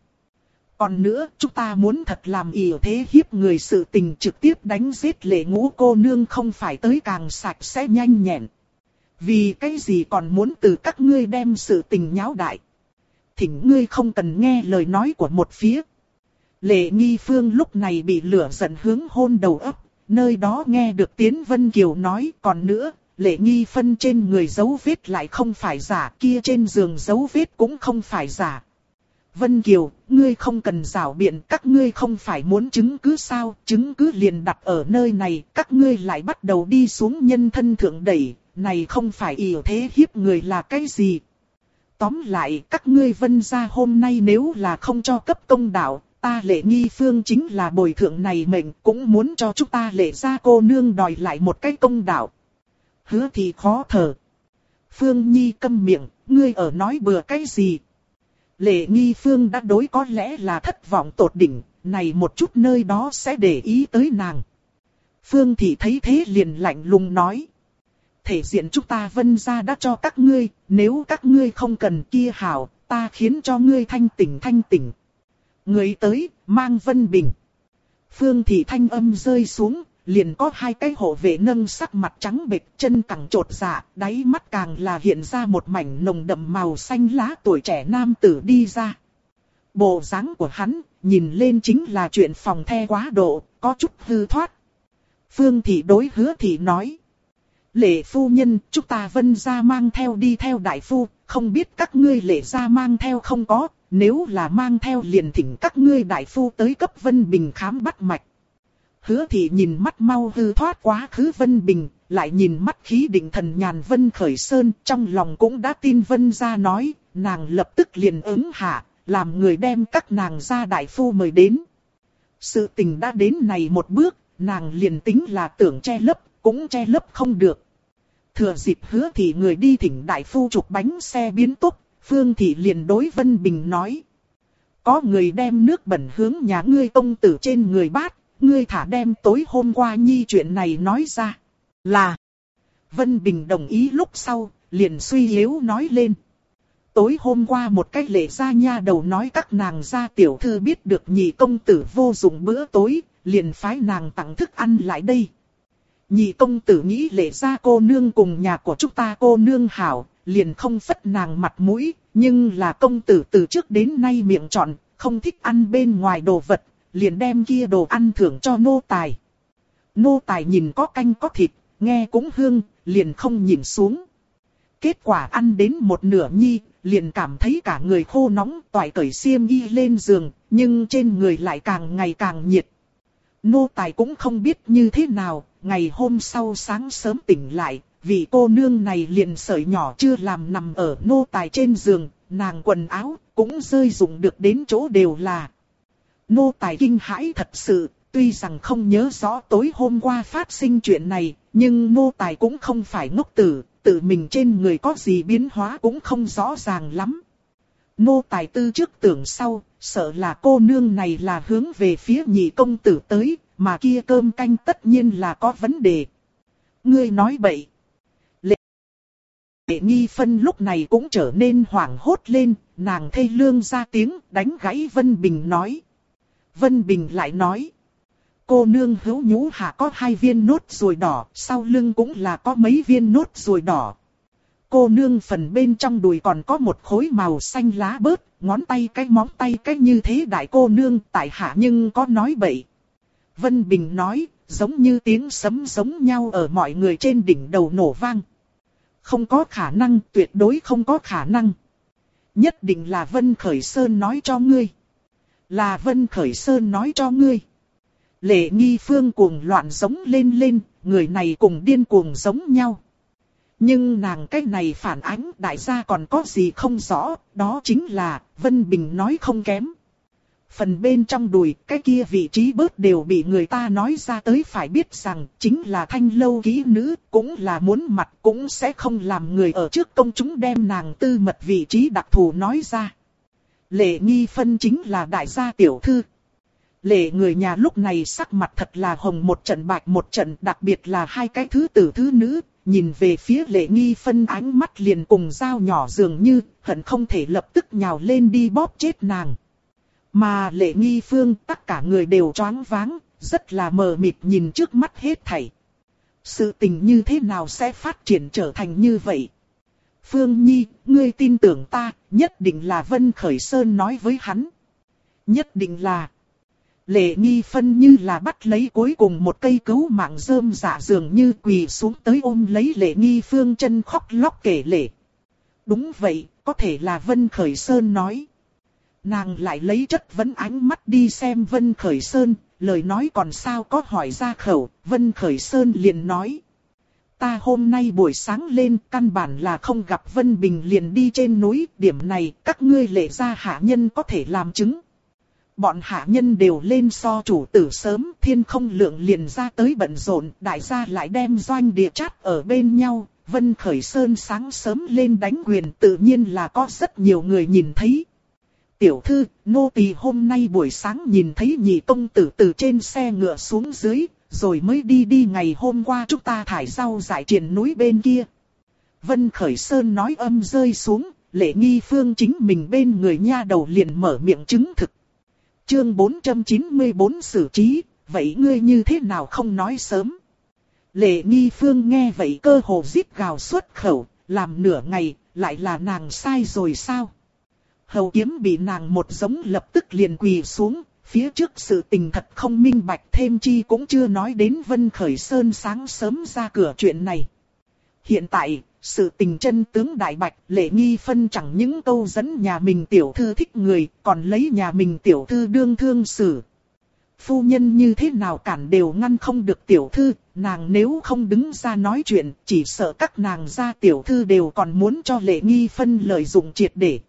Còn nữa, chúng ta muốn thật làm ỷ thế hiếp người sự tình trực tiếp đánh giết Lệ Ngũ cô nương không phải tới càng sạch sẽ nhanh nhẹn. Vì cái gì còn muốn từ các ngươi đem sự tình nháo đại. Thỉnh ngươi không cần nghe lời nói của một phía. Lệ Nghi Phương lúc này bị lửa giận hướng hôn đầu ấp, nơi đó nghe được Tiến Vân Kiều nói còn nữa. Lệ Nghi Phân trên người dấu vết lại không phải giả, kia trên giường dấu vết cũng không phải giả. Vân Kiều, ngươi không cần rảo biện, các ngươi không phải muốn chứng cứ sao, chứng cứ liền đặt ở nơi này, các ngươi lại bắt đầu đi xuống nhân thân thượng đẩy, này không phải ỷ thế hiếp người là cái gì. Tóm lại, các ngươi Vân gia hôm nay nếu là không cho cấp công đạo, ta Lệ Nghi Phương chính là bồi thượng này mệnh, cũng muốn cho chúng ta Lệ gia cô nương đòi lại một cái công đạo. Hứa Thị khó thở. Phương Nhi câm miệng, ngươi ở nói bừa cái gì? Lệ Nghi Phương đã đối có lẽ là thất vọng tột đỉnh, này một chút nơi đó sẽ để ý tới nàng. Phương Thị thấy thế liền lạnh lùng nói. Thể diện chúng ta Vân gia đã cho các ngươi, nếu các ngươi không cần kia hảo, ta khiến cho ngươi thanh tỉnh. Người tới, mang Vân Bình. Phương Thị thanh âm rơi xuống. Liền có hai cái hộ vệ nâng sắc mặt trắng bệch, chân cẳng trột dạ, đáy mắt càng là hiện ra một mảnh nồng đậm màu xanh lá tuổi trẻ nam tử đi ra. Bộ dáng của hắn, nhìn lên chính là chuyện phòng the quá độ, có chút hư thoát. Phương Thị đối Hứa Thị nói. Lệ phu nhân, chúng ta Vân gia mang theo đi theo đại phu, không biết các ngươi Lệ gia mang theo không có, nếu là mang theo liền thỉnh các ngươi đại phu tới cấp Vân Bình khám bắt mạch. Hứa Thị nhìn mắt mau hư thoát quá khứ Vân Bình, lại nhìn mắt khí định thần nhàn Vân Khởi Sơn, trong lòng cũng đã tin Vân gia nói, nàng lập tức liền ứng hạ, làm người đem các nàng gia đại phu mời đến. Sự tình đã đến này một bước, nàng liền tính là tưởng che lấp, cũng che lấp không được. Thừa dịp Hứa Thị người đi thỉnh đại phu chụp bánh xe biến tốc, Phương Thị liền đối Vân Bình nói. Có người đem nước bẩn hướng nhà ngươi công tử trên người bát. Ngươi thả đem tối hôm qua nhi chuyện này nói ra. Là. Vân Bình đồng ý lúc sau, liền suy yếu nói lên. Tối hôm qua một cách Lệ gia nha đầu nói các nàng gia tiểu thư biết được nhị công tử vô dụng bữa tối, liền phái nàng tặng thức ăn lại đây. Nhị công tử nghĩ Lệ gia cô nương cùng nhà của chúng ta cô nương hảo, liền không phất nàng mặt mũi, nhưng là công tử từ trước đến nay miệng trọn, không thích ăn bên ngoài đồ vật. Liền đem kia đồ ăn thưởng cho nô tài. Nô tài nhìn có canh có thịt, nghe cũng hương, liền không nhìn xuống. Kết quả ăn đến một nửa nhi, liền cảm thấy cả người khô nóng, toại cởi xiêm y lên giường, nhưng trên người lại càng ngày càng nhiệt. Nô tài cũng không biết như thế nào, ngày hôm sau sáng sớm tỉnh lại, vị cô nương này liền sợi nhỏ chưa làm nằm ở nô tài trên giường, nàng quần áo cũng rơi rụng được đến chỗ đều là. Nô tài kinh hãi thật sự, tuy rằng không nhớ rõ tối hôm qua phát sinh chuyện này, nhưng nô tài cũng không phải ngốc tử, tự mình trên người có gì biến hóa cũng không rõ ràng lắm. Nô tài tư trước tưởng sau, sợ là cô nương này là hướng về phía nhị công tử tới, mà kia cơm canh tất nhiên là có vấn đề. Ngươi nói bậy. Lệ Nghi Phân lúc này cũng trở nên hoảng hốt lên, nàng thê lương ra tiếng đánh gãy Vân Bình nói. Vân Bình lại nói. Cô nương hữu nhũ hạ có 2 viên nốt ruồi đỏ, sau lưng cũng là có mấy viên nốt ruồi đỏ. Cô nương phần bên trong đùi còn có một khối màu xanh lá bớt, ngón tay cái móng tay cái như thế đại cô nương tại hạ nhưng có nói bậy. Vân Bình nói, giống như tiếng sấm giống nhau ở mọi người trên đỉnh đầu nổ vang. Không có khả năng, tuyệt đối không có khả năng. Nhất định là Vân Khởi Sơn nói cho ngươi. Là Vân Khởi Sơn nói cho ngươi. Lệ Nghi Phương cuồng loạn giống lên, người này cùng điên cuồng giống nhau. Nhưng nàng cái này phản ánh đại gia còn có gì không rõ, đó chính là, Vân Bình nói không kém. Phần bên trong đùi, cái kia vị trí bớt đều bị người ta nói ra tới phải biết rằng, chính là thanh lâu kỹ nữ, cũng là muốn mặt cũng sẽ không làm người ở trước công chúng đem nàng tư mật vị trí đặc thù nói ra. Lệ Nghi Phân chính là đại gia tiểu thư. Lệ người nhà lúc này sắc mặt thật là hồng một trận bạch một trận, đặc biệt là 2 cái thứ tử thứ nữ, nhìn về phía Lệ Nghi Phân ánh mắt liền cùng dao nhỏ dường như, hận không thể lập tức nhào lên đi bóp chết nàng. Mà Lệ Nghi Phương tất cả người đều choáng váng, rất là mờ mịt nhìn trước mắt hết thảy. Sự tình như thế nào sẽ phát triển trở thành như vậy? Phương Nhi, ngươi tin tưởng ta, nhất định là Vân Khởi Sơn nói với hắn. Nhất định là. Lệ Nghi Phân như là bắt lấy cuối cùng một cây cứu mạng rơm dạ dường như quỳ xuống tới ôm lấy Lệ Nghi Phương chân khóc lóc kể lể. Đúng vậy, có thể là Vân Khởi Sơn nói. Nàng lại lấy chất vấn ánh mắt đi xem Vân Khởi Sơn, lời nói còn sao có hỏi ra khẩu, Vân Khởi Sơn liền nói. Ta hôm nay buổi sáng lên căn bản là không gặp Vân Bình liền đi trên núi, điểm này các ngươi Lệ gia hạ nhân có thể làm chứng. Bọn hạ nhân đều lên so chủ tử sớm, Thiên Không Lượng liền ra tới bận rộn, đại gia lại đem doanh địa chát ở bên nhau, Vân Khởi Sơn sáng sớm lên đánh quyền tự nhiên là có rất nhiều người nhìn thấy. Tiểu thư, nô tỳ hôm nay buổi sáng nhìn thấy nhị công tử từ trên xe ngựa xuống dưới, rồi mới đi ngày hôm qua chúng ta thải rau dại triền núi bên kia. Vân Khởi Sơn nói âm rơi xuống, Lệ Nghi Phương chính mình bên người nha đầu liền mở miệng chứng thực. Chương 494 xử trí, vậy ngươi như thế nào không nói sớm? Lệ Nghi Phương nghe vậy cơ hồ rít gào xuất khẩu, làm nửa ngày, lại là nàng sai rồi sao? Hầu Kiếm bị nàng một giống lập tức liền quỳ xuống, phía trước sự tình thật không minh bạch thêm chi cũng chưa nói đến Vân Khởi Sơn sáng sớm ra cửa chuyện này. Hiện tại, sự tình chân tướng đại bạch, Lệ Nghi Phân chẳng những câu dẫn nhà mình tiểu thư thích người, còn lấy nhà mình tiểu thư đương thương xử. Phu nhân như thế nào cản đều ngăn không được tiểu thư, nàng nếu không đứng ra nói chuyện, chỉ sợ các nàng gia tiểu thư đều còn muốn cho Lệ Nghi Phân lợi dụng triệt để.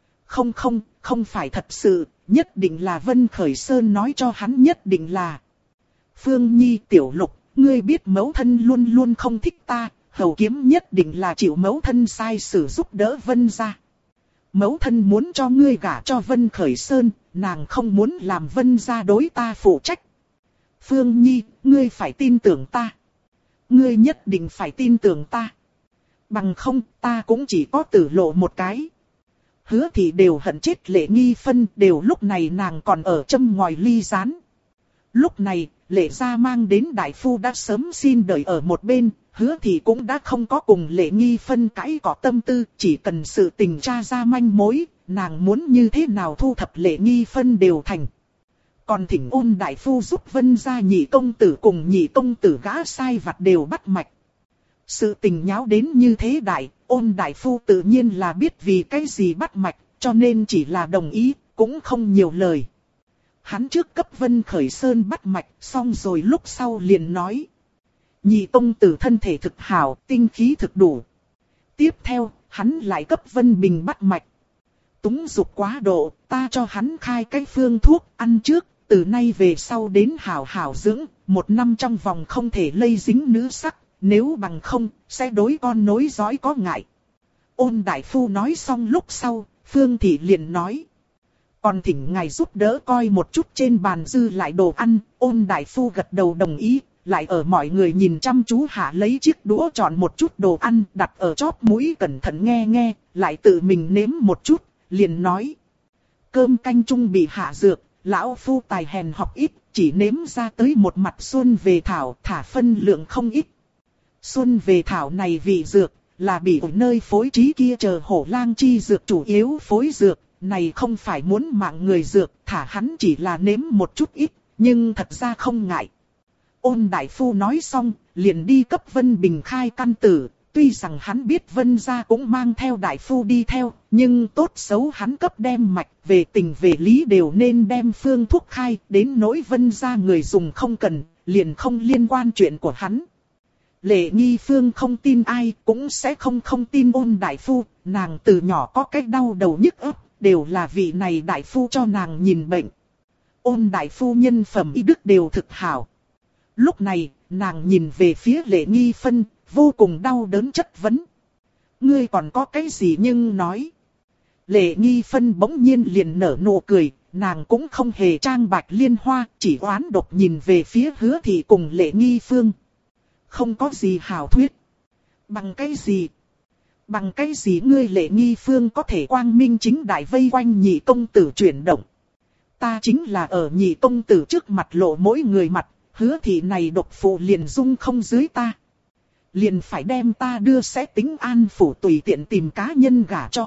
Không phải thật sự, nhất định là Vân Khởi Sơn nói cho hắn nhất định là. Phương Nhi tiểu lục, ngươi biết mẫu thân luôn luôn không thích ta, Hầu Kiếm nhất định là chịu mẫu thân sai sử giúp đỡ Vân gia. Mẫu thân muốn cho ngươi gả cho Vân Khởi Sơn, nàng không muốn làm Vân gia đối ta phụ trách. Phương Nhi, ngươi phải tin tưởng ta. Ngươi nhất định phải tin tưởng ta. Bằng không, ta cũng chỉ có tử lộ một cái. Hứa thì đều hận chết Lệ Nghi Phân, đều lúc này nàng còn ở châm ngòi ly rán. Lúc này, Lệ gia mang đến đại phu đã sớm xin đợi ở một bên, Hứa thì cũng đã không có cùng Lệ Nghi Phân cãi cọ tâm tư, chỉ cần sự tình tra ra manh mối, nàng muốn như thế nào thu thập Lệ Nghi Phân đều thành. Còn thỉnh Ôn đại phu giúp Vân gia nhị công tử cùng nhị công tử gã sai vặt đều bắt mạch. Sự tình nháo đến như thế đại, Ôn đại phu tự nhiên là biết vì cái gì bắt mạch, cho nên chỉ là đồng ý, cũng không nhiều lời. Hắn trước cấp Vân Khởi Sơn bắt mạch, xong rồi lúc sau liền nói. Nhị công tử thân thể thực hảo, tinh khí thực đủ. Tiếp theo, hắn lại cấp Vân Bình bắt mạch. Túng dục quá độ, ta cho hắn khai cái phương thuốc, ăn trước, từ nay về sau đến hảo hảo dưỡng, 1 năm trong vòng không thể lây dính nữ sắc, nếu bằng không, sẽ đối con nối dõi có ngại. Ôn đại phu nói xong lúc sau, Phương Thị liền nói. Còn thỉnh ngài giúp đỡ coi một chút trên bàn dư lại đồ ăn, Ôn đại phu gật đầu đồng ý, lại ở mọi người nhìn chăm chú hạ lấy chiếc đũa chọn một chút đồ ăn đặt ở chóp mũi cẩn thận nghe nghe, lại tự mình nếm một chút, liền nói. Cơm canh chung bị hạ dược, lão phu tài hèn học ít, chỉ nếm ra tới một mặt xuân về thảo, thả phân lượng không ít. Xuân về thảo này vị dược, là bị ở nơi phối trí kia chờ hổ lang chi dược chủ yếu phối dược, này không phải muốn mạng người dược, thả hắn chỉ là nếm một chút ít, nhưng thật ra không ngại. Ôn đại phu nói xong, liền đi cấp Vân Bình khai căn tử, tuy rằng hắn biết Vân gia cũng mang theo đại phu đi theo, nhưng tốt xấu hắn cấp đem mạch, về tình về lý đều nên đem phương thuốc khai, đến nỗi Vân gia người dùng không cần, liền không liên quan chuyện của hắn. Lệ Nghi Phương không tin ai, cũng sẽ không tin Ôn đại phu, nàng từ nhỏ có cái đau đầu nhức óc, đều là vị này đại phu cho nàng nhìn bệnh. Ôn đại phu nhân phẩm y đức đều thực hảo. Lúc này, nàng nhìn về phía Lệ Nghi Phân, vô cùng đau đớn chất vấn. Ngươi còn có cái gì nhưng nói. Lệ Nghi Phân bỗng nhiên liền nở nụ cười, nàng cũng không hề trang bạch liên hoa, chỉ oán độc nhìn về phía Hứa Thị cùng Lệ Nghi Phương. Không có gì hảo thuyết. Bằng cái gì? Bằng cái gì ngươi Lệ Nghi Phương có thể quang minh chính đại vây quanh nhị công tử chuyển động? Ta chính là ở nhị công tử trước mặt lộ mỗi người mặt, Hứa Thị này độc phụ liền dung không dưới ta. Liền phải đem ta đưa sẽ tính an phủ tùy tiện tìm cá nhân gả cho.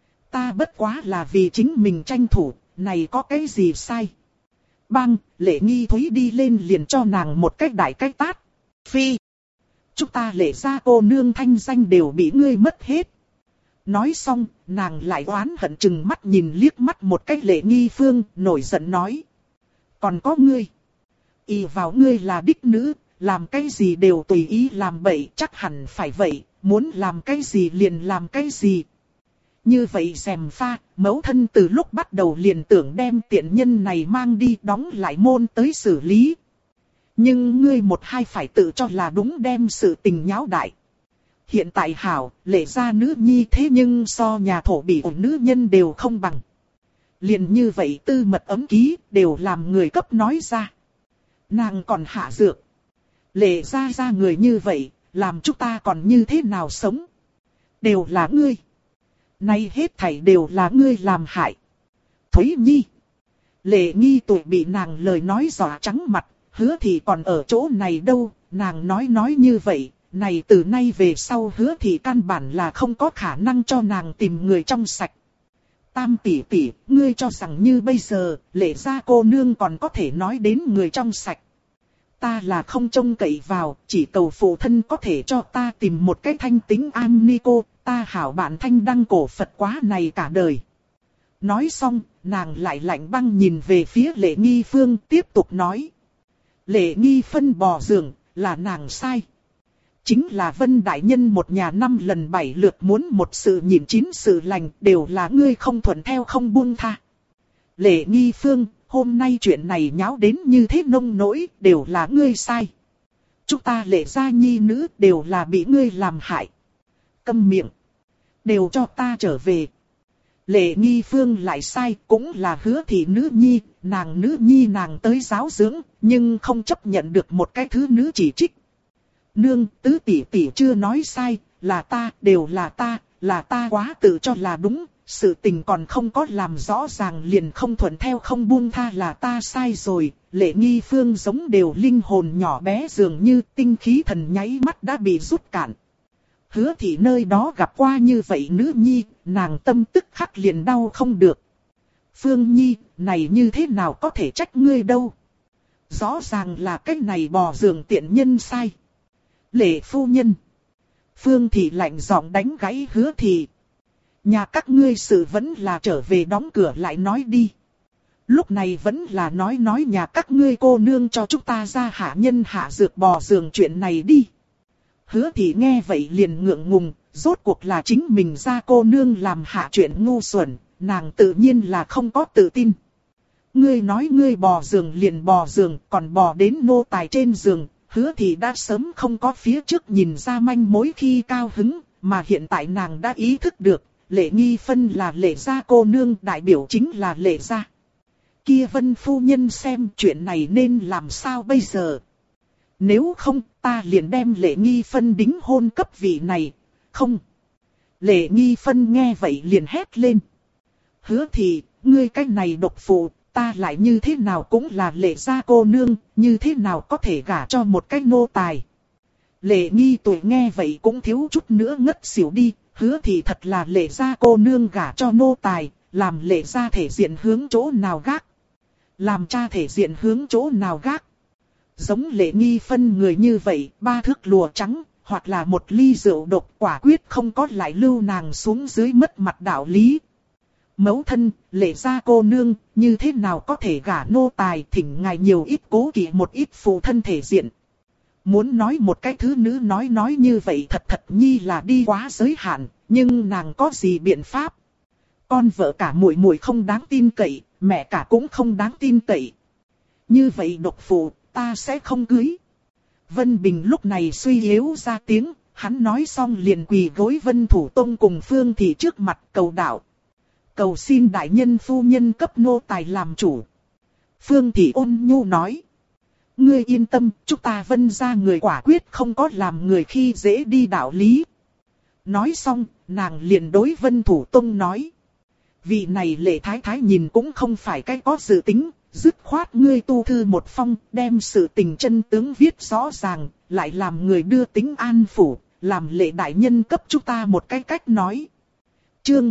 Ta bất quá là vì chính mình tranh thủ, này có cái gì sai? Bang, Lệ Nghi Thúy đi lên liền cho nàng một cái đại cái tát. Phi! Chúng ta Lệ gia cô nương thanh danh đều bị ngươi mất hết. Nói xong, nàng lại oán hận chừng mắt nhìn liếc mắt một cái Lệ Nghi Phương, nổi giận nói. Còn có ngươi. Y vào ngươi là đích nữ, làm cái gì đều tùy ý làm bậy, chắc hẳn phải vậy, muốn làm cái gì liền làm cái gì. Như vậy xèm pha, mẫu thân từ lúc bắt đầu liền tưởng đem tiện nhân này mang đi đóng lại môn tới xử lý. Nhưng ngươi một hai phải tự cho là đúng đem sự tình nháo đại. Hiện tại hảo, Lệ gia nữ nhi thế nhưng so nhà thổ bị ổn nữ nhân đều không bằng. Liền như vậy tư mật ấm ký đều làm người cấp nói ra. Nàng còn hạ dược. Lệ gia người như vậy, làm chúng ta còn như thế nào sống? Đều là ngươi. Nay hết thảy đều là ngươi làm hại. Thúy Nhi. Lệ Nghi tuổi bị nàng lời nói dọa trắng mặt, Hứa Thị còn ở chỗ này đâu, nàng nói như vậy, này từ nay về sau Hứa Thị căn bản là không có khả năng cho nàng tìm người trong sạch. Tam tỷ tỷ, ngươi cho rằng như bây giờ, Lệ gia cô nương còn có thể nói đến người trong sạch. Ta là không trông cậy vào, chỉ cầu phụ thân có thể cho ta tìm một cái thanh tính an ni cô, ta hảo bạn thanh đăng cổ Phật quá này cả đời. Nói xong, nàng lại lạnh băng nhìn về phía Lệ Nghi Phương tiếp tục nói. Lệ Nghi Phân bò giường, là nàng sai. Chính là Vân Đại Nhân một nhà 5 lần 7 lượt muốn một sự nhịn 9 sự lành, đều là ngươi không thuận theo không buông tha. Lệ Nghi Phương, hôm nay chuyện này nháo đến như thế nông nỗi, đều là ngươi sai. Chúng ta Lệ gia nhi nữ đều là bị ngươi làm hại. Câm miệng. Đều cho ta trở về. Lệ Nghi Phương lại sai, cũng là Hứa Thị nữ nhi nàng tới giáo dưỡng, nhưng không chấp nhận được một cái thứ nữ chỉ trích. Nương, tứ tỷ tỷ chưa nói sai, là ta, đều là ta quá tự cho là đúng, sự tình còn không có làm rõ ràng liền không thuận theo không buông tha là ta sai rồi. Lệ Nghi Phương giống đều linh hồn nhỏ bé dường như tinh khí thần nháy mắt đã bị rút cạn. Hứa Thị nơi đó gặp qua như vậy nữ nhi, nàng tâm tức khắc liền đau không được. Phương Nhi, này như thế nào có thể trách ngươi đâu. Rõ ràng là cái này bò giường tiện nhân sai. Lệ phu nhân. Phương Thị lạnh giọng đánh gãy Hứa Thị. Nhà các ngươi sự vẫn là trở về đóng cửa lại nói đi. Lúc này vẫn là nói nhà các ngươi cô nương cho chúng ta ra hạ nhân hạ dược bò giường chuyện này đi. Hứa Thị nghe vậy liền ngượng ngùng, rốt cuộc là chính mình ra cô nương làm hạ chuyện ngu xuẩn, nàng tự nhiên là không có tự tin. Ngươi nói ngươi bò giường liền bò giường, còn bò đến nô tài trên giường, Hứa Thị đã sớm không có phía trước nhìn ra manh mối khi cao hứng, mà hiện tại nàng đã ý thức được, Lệ Nghi Phân là Lệ gia cô nương, đại biểu chính là Lệ gia. Kia Vân phu nhân xem chuyện này nên làm sao bây giờ? Nếu không ta liền đem Lệ Nghi Phân đính hôn cấp vị này, không. Lệ Nghi Phân nghe vậy liền hét lên. Hứa Thị, ngươi cái này độc phụ, ta lại như thế nào cũng là Lệ gia cô nương, như thế nào có thể gả cho một cái nô tài. Lệ Nghi tuổi nghe vậy cũng thiếu chút nữa ngất xỉu đi, Hứa Thị thật là Lệ gia cô nương gả cho nô tài, làm Lệ gia thể diện hướng chỗ nào gác. Làm cha thể diện hướng chỗ nào gác. Giống Lệ Nghi Phân người như vậy, 3 thước lụa trắng, hoặc là 1 ly rượu độc, quả quyết không có lại lưu nàng xuống dưới mất mặt đạo lý. Mẫu thân, Lệ gia cô nương, như thế nào có thể gả nô tài, thỉnh ngài nhiều ít cố kỵ một ít phụ thân thể diện. Muốn nói một cái thứ nữ nói như vậy thật nhi là đi quá giới hạn, nhưng nàng có gì biện pháp? Con vợ cả muội không đáng tin cậy, mẹ cả cũng không đáng tin cậy. Như vậy độc phụ, ta sẽ không cưới. Vân Bình lúc này suy yếu ra tiếng, hắn nói xong liền quỳ gối Vân Thủ Tông cùng Phương Thị trước mặt cầu đạo. Cầu xin đại nhân phu nhân cấp nô tài làm chủ. Phương Thị ôn nhu nói. Ngươi yên tâm, chúng ta Vân gia người quả quyết không có làm người khi dễ đi đạo lý. Nói xong, nàng liền đối Vân Thủ Tông nói. Vị này Lệ Thái Thái nhìn cũng không phải cái có dự tính, dứt khoát ngươi tu thư một phong, đem sự tình chân tướng viết rõ ràng, lại làm người đưa tính an phủ, làm Lệ đại nhân cấp chúng ta một cái cách nói. Chương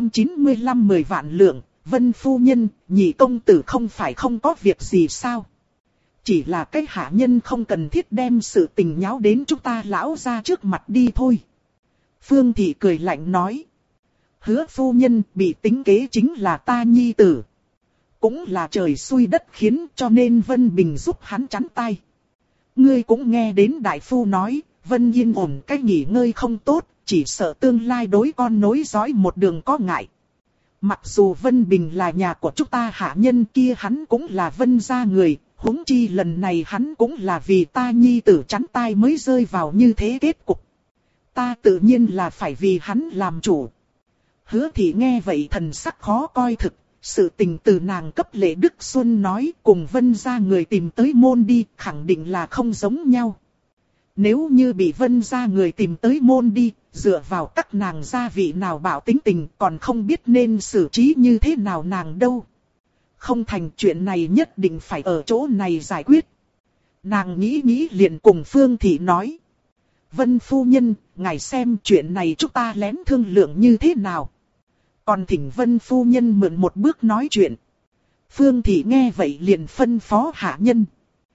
495 10 vạn lượng, Vân phu nhân, nhị công tử không phải không có việc gì sao? Chỉ là cái hạ nhân không cần thiết đem sự tình nháo đến chúng ta lão ra trước mặt đi thôi. Phương Thị cười lạnh nói. Hứa phu nhân bị tính kế chính là ta nhi tử. Cũng là trời xui đất khiến cho nên Vân Bình giúp hắn chắn tay. Ngươi cũng nghe đến đại phu nói, Vân yên ổn cách nghỉ ngơi không tốt, chỉ sợ tương lai đối con nối dõi một đường có ngại. Mặc dù Vân Bình là nhà của chúng ta hạ nhân kia hắn cũng là Vân gia người, huống chi lần này hắn cũng là vì ta nhi tử chắn tay mới rơi vào như thế kết cục. Ta tự nhiên là phải vì hắn làm chủ. Hứa Thị nghe vậy thần sắc khó coi thực, sự tình từ nàng cấp Lệ Đức Xuân nói cùng Vân gia người tìm tới môn đi, khẳng định là không giống nhau. Nếu như bị Vân gia người tìm tới môn đi, dựa vào các nàng gia vị nào bảo tính tình còn không biết nên xử trí như thế nào nàng đâu. Không thành chuyện này nhất định phải ở chỗ này giải quyết. Nàng nghĩ liền cùng Phương Thị nói. Vân phu nhân, ngài xem chuyện này chúng ta lén thương lượng như thế nào. Còn thỉnh Vân phu nhân mượn một bước nói chuyện. Phương Thị nghe vậy liền phân phó hạ nhân.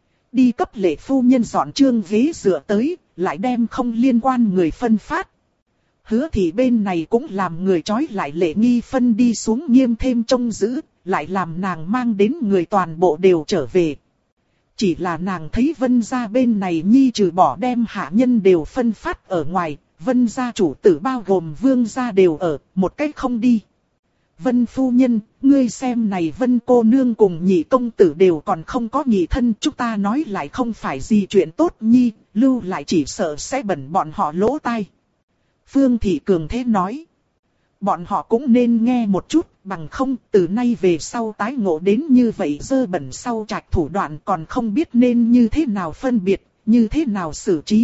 Đi cấp Lệ phu nhân dọn trương ghế dựa tới, lại đem không liên quan người phân phát. Hứa Thị bên này cũng làm người trói lại Lệ Nghi Phân đi xuống nghiêm thêm trông giữ, lại làm nàng mang đến người toàn bộ đều trở về. Chỉ là nàng thấy Vân gia bên này nhi trừ bỏ đem hạ nhân đều phân phát ở ngoài, Vân gia chủ tử bao gồm Vương gia đều ở, một cách không đi. Vân phu nhân, ngươi xem này Vân cô nương cùng nhị công tử đều còn không có nhị thân, chúng ta nói lại không phải gì chuyện tốt nhi, lưu lại chỉ sợ sẽ bẩn bọn họ lỗ tai. Phương Thị cường thế nói. Bọn họ cũng nên nghe một chút, bằng không từ nay về sau tái ngộ đến như vậy dơ bẩn sau trạch thủ đoạn còn không biết nên như thế nào phân biệt, như thế nào xử trí.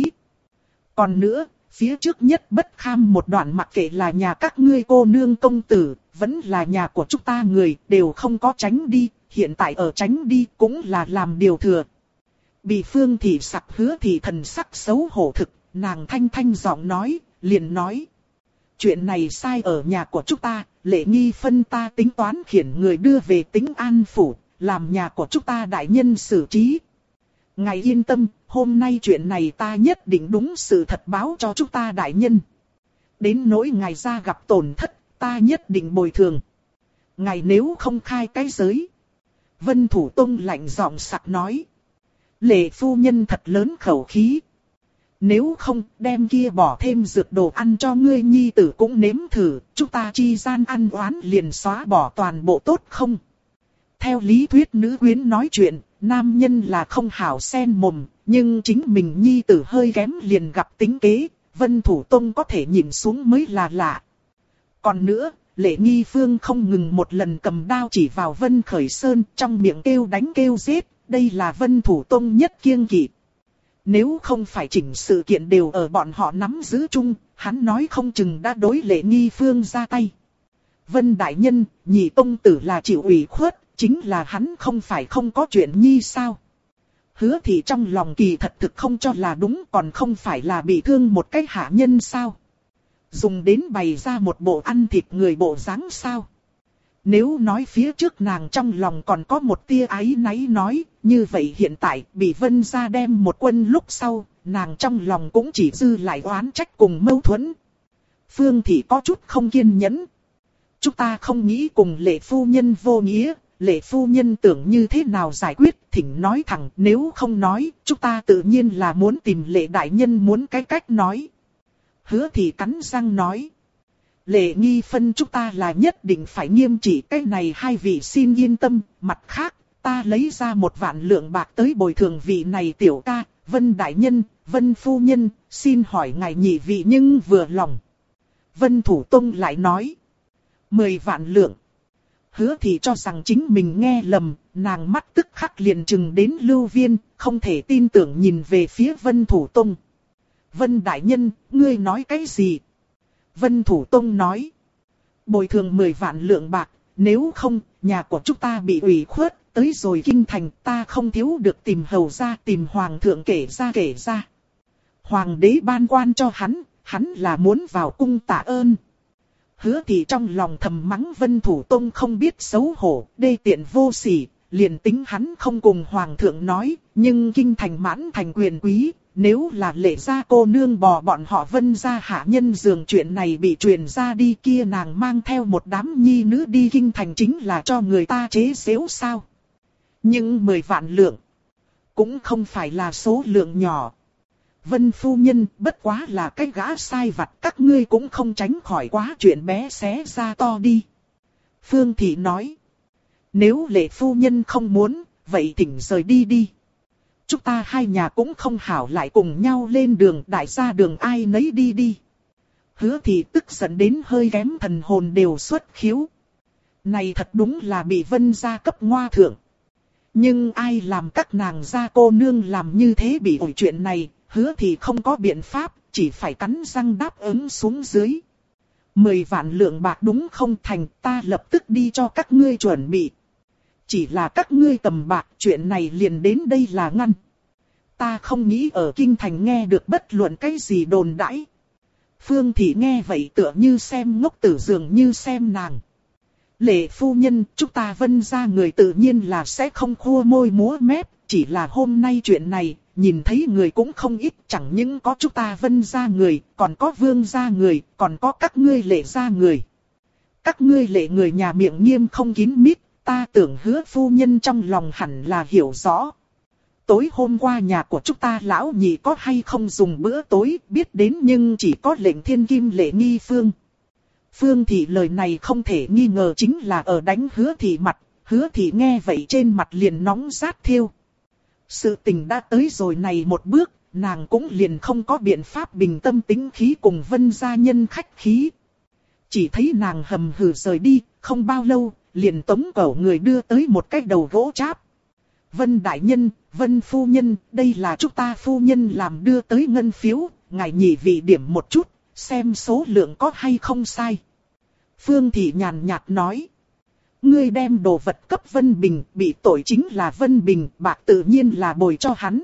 Còn nữa, phía trước nhất bất kham một đoạn mặc kệ là nhà các ngươi cô nương công tử, vẫn là nhà của chúng ta người, đều không có tránh đi, hiện tại ở tránh đi cũng là làm điều thừa. Bị Phương Thị sặc Hứa Thị thần sắc xấu hổ thực, nàng thanh giọng nói, liền nói. Chuyện này sai ở nhà của chúng ta, Lệ Nghi Phân ta tính toán khiển người đưa về Tĩnh An phủ, làm nhà của chúng ta đại nhân xử trí. Ngài yên tâm, hôm nay chuyện này ta nhất định đúng sự thật báo cho chúng ta đại nhân. Đến nỗi ngài ra gặp tổn thất, ta nhất định bồi thường. Ngài nếu không khai cái giới. Vân Thủ Tông lạnh giọng sặc nói. Lệ phu nhân thật lớn khẩu khí. Nếu không đem kia bỏ thêm dược đồ ăn cho ngươi nhi tử cũng nếm thử, chúng ta chi gian ăn oán liền xóa bỏ toàn bộ tốt không? Theo lý thuyết nữ quyến nói chuyện, nam nhân là không hảo xen mồm, nhưng chính mình nhi tử hơi kém liền gặp tính kế, Vân Thủ Tông có thể nhìn xuống mới là lạ. Còn nữa, Lệ Nghi Phương không ngừng một lần cầm đao chỉ vào Vân Khởi Sơn, trong miệng kêu đánh kêu giết, đây là Vân Thủ Tông nhất kiêng kỵ. Nếu không phải chỉnh sự kiện đều ở bọn họ nắm giữ chung, hắn nói không chừng đã đối Lệ Nghi Phương ra tay. Vân Đại Nhân, nhị tông tử là chịu ủy khuất, chính là hắn không phải không có chuyện nhi sao? Hứa Thị trong lòng kỳ thật thực không cho là đúng, còn không phải là bị thương một cái hạ nhân sao? Dùng đến bày ra một bộ ăn thịt người bộ dáng sao? Nếu nói phía trước nàng trong lòng còn có một tia áy náy nói, như vậy hiện tại bị Vân gia đem một quân lúc sau, nàng trong lòng cũng chỉ dư lại oán trách cùng mâu thuẫn. Phương Thị có chút không kiên nhẫn. Chúng ta không nghĩ cùng Lệ phu nhân vô nghĩa, Lệ phu nhân tưởng như thế nào giải quyết, thỉnh nói thẳng, nếu không nói, chúng ta tự nhiên là muốn tìm Lệ đại nhân muốn cái cách nói. Hứa Thị cắn răng nói. Lệ Nghi phân chúng ta là nhất định phải nghiêm trị, cái này hai vị xin yên tâm, mặt khác, ta lấy ra 1 vạn lượng bạc tới bồi thường vị này tiểu ca, Vân đại nhân, Vân phu nhân, xin hỏi ngài nhị vị nhưng vừa lòng. Vân Thủ Tông lại nói. 10 vạn lượng. Hứa Thị cho rằng chính mình nghe lầm, nàng mắt tức khắc liền trừng đến Lưu Viên, không thể tin tưởng nhìn về phía Vân Thủ Tông. Vân đại nhân, ngươi nói cái gì? Vân Thủ Tông nói. Bồi thường 10 vạn lượng bạc, nếu không, nhà của chúng ta bị ủy khuất, tới rồi kinh thành ta không thiếu được tìm hầu ra, tìm hoàng thượng kể ra. Hoàng đế ban quan cho hắn là muốn vào cung tạ ơn. Hứa Thị trong lòng thầm mắng Vân Thủ Tông không biết xấu hổ, đê tiện vô sỉ, liền tính hắn không cùng hoàng thượng nói, nhưng kinh thành mãn thành quyền quý. Nếu là Lệ gia cô nương bỏ bọn họ Vân gia hạ nhân giường chuyện này bị truyền ra đi kia, nàng mang theo một đám nhi nữ đi kinh thành chính là cho người ta chế giễu sao. Nhưng 10 vạn lượng cũng không phải là số lượng nhỏ. Vân phu nhân bất quá là cái gã sai vặt, các ngươi cũng không tránh khỏi quá chuyện bé xé ra to đi. Phương Thị nói. Nếu Lệ phu nhân không muốn, vậy thỉnh rời đi đi. Chúng ta hai nhà cũng không hảo lại cùng nhau lên đường, đại gia đường ai nấy đi đi. Hứa Thị tức giận đến hơi kém thần hồn đều xuất khiếu. Này thật đúng là bị Vân gia cấp ngoa thượng. Nhưng ai làm các nàng gia cô nương làm như thế bị ổi chuyện này, Hứa Thị không có biện pháp, chỉ phải cắn răng đáp ứng xuống dưới. 10 vạn lượng bạc đúng không thành, ta lập tức đi cho các ngươi chuẩn bị. Chỉ là các ngươi cầm bạc, chuyện này liền đến đây là ngăn. Ta không nghĩ ở kinh thành nghe được bất luận cái gì đồn đãi. Phương Thị nghe vậy tựa như xem ngốc tử dường như xem nàng. Lệ phu nhân, chúng ta Vân gia người tự nhiên là sẽ không khua môi múa mép, chỉ là hôm nay chuyện này, nhìn thấy người cũng không ít, chẳng những có chúng ta Vân gia người, còn có Vương gia người, còn có các ngươi Lệ gia người. Các ngươi Lệ người nhà miệng nghiêm không kín mít. Ta tưởng Hứa phu nhân trong lòng hẳn là hiểu rõ. Tối hôm qua nhà của chúng ta lão nhị có hay không dùng bữa tối biết đến, nhưng chỉ có lệnh thiên kim Lệ Nghi Phương. Phương Thị lời này không thể nghi ngờ chính là ở đánh Hứa Thị mặt. Hứa Thị nghe vậy trên mặt liền nóng rát thiêu. Sự tình đã tới rồi này một bước, nàng cũng liền không có biện pháp bình tâm tĩnh khí cùng Vân gia nhân khách khí. Chỉ thấy nàng hầm hừ rời đi, không bao lâu, liền tống cổ người đưa tới một cái đầu gỗ cháp. Vân đại nhân, Vân phu nhân, đây là chúng ta phu nhân làm đưa tới ngân phiếu, ngài nhị vị điểm một chút, xem số lượng có hay không sai. Phương Thị nhàn nhạt nói. Ngươi đem đồ vật cấp Vân Bình, bị tội chính là Vân Bình, bạc tự nhiên là bồi cho hắn.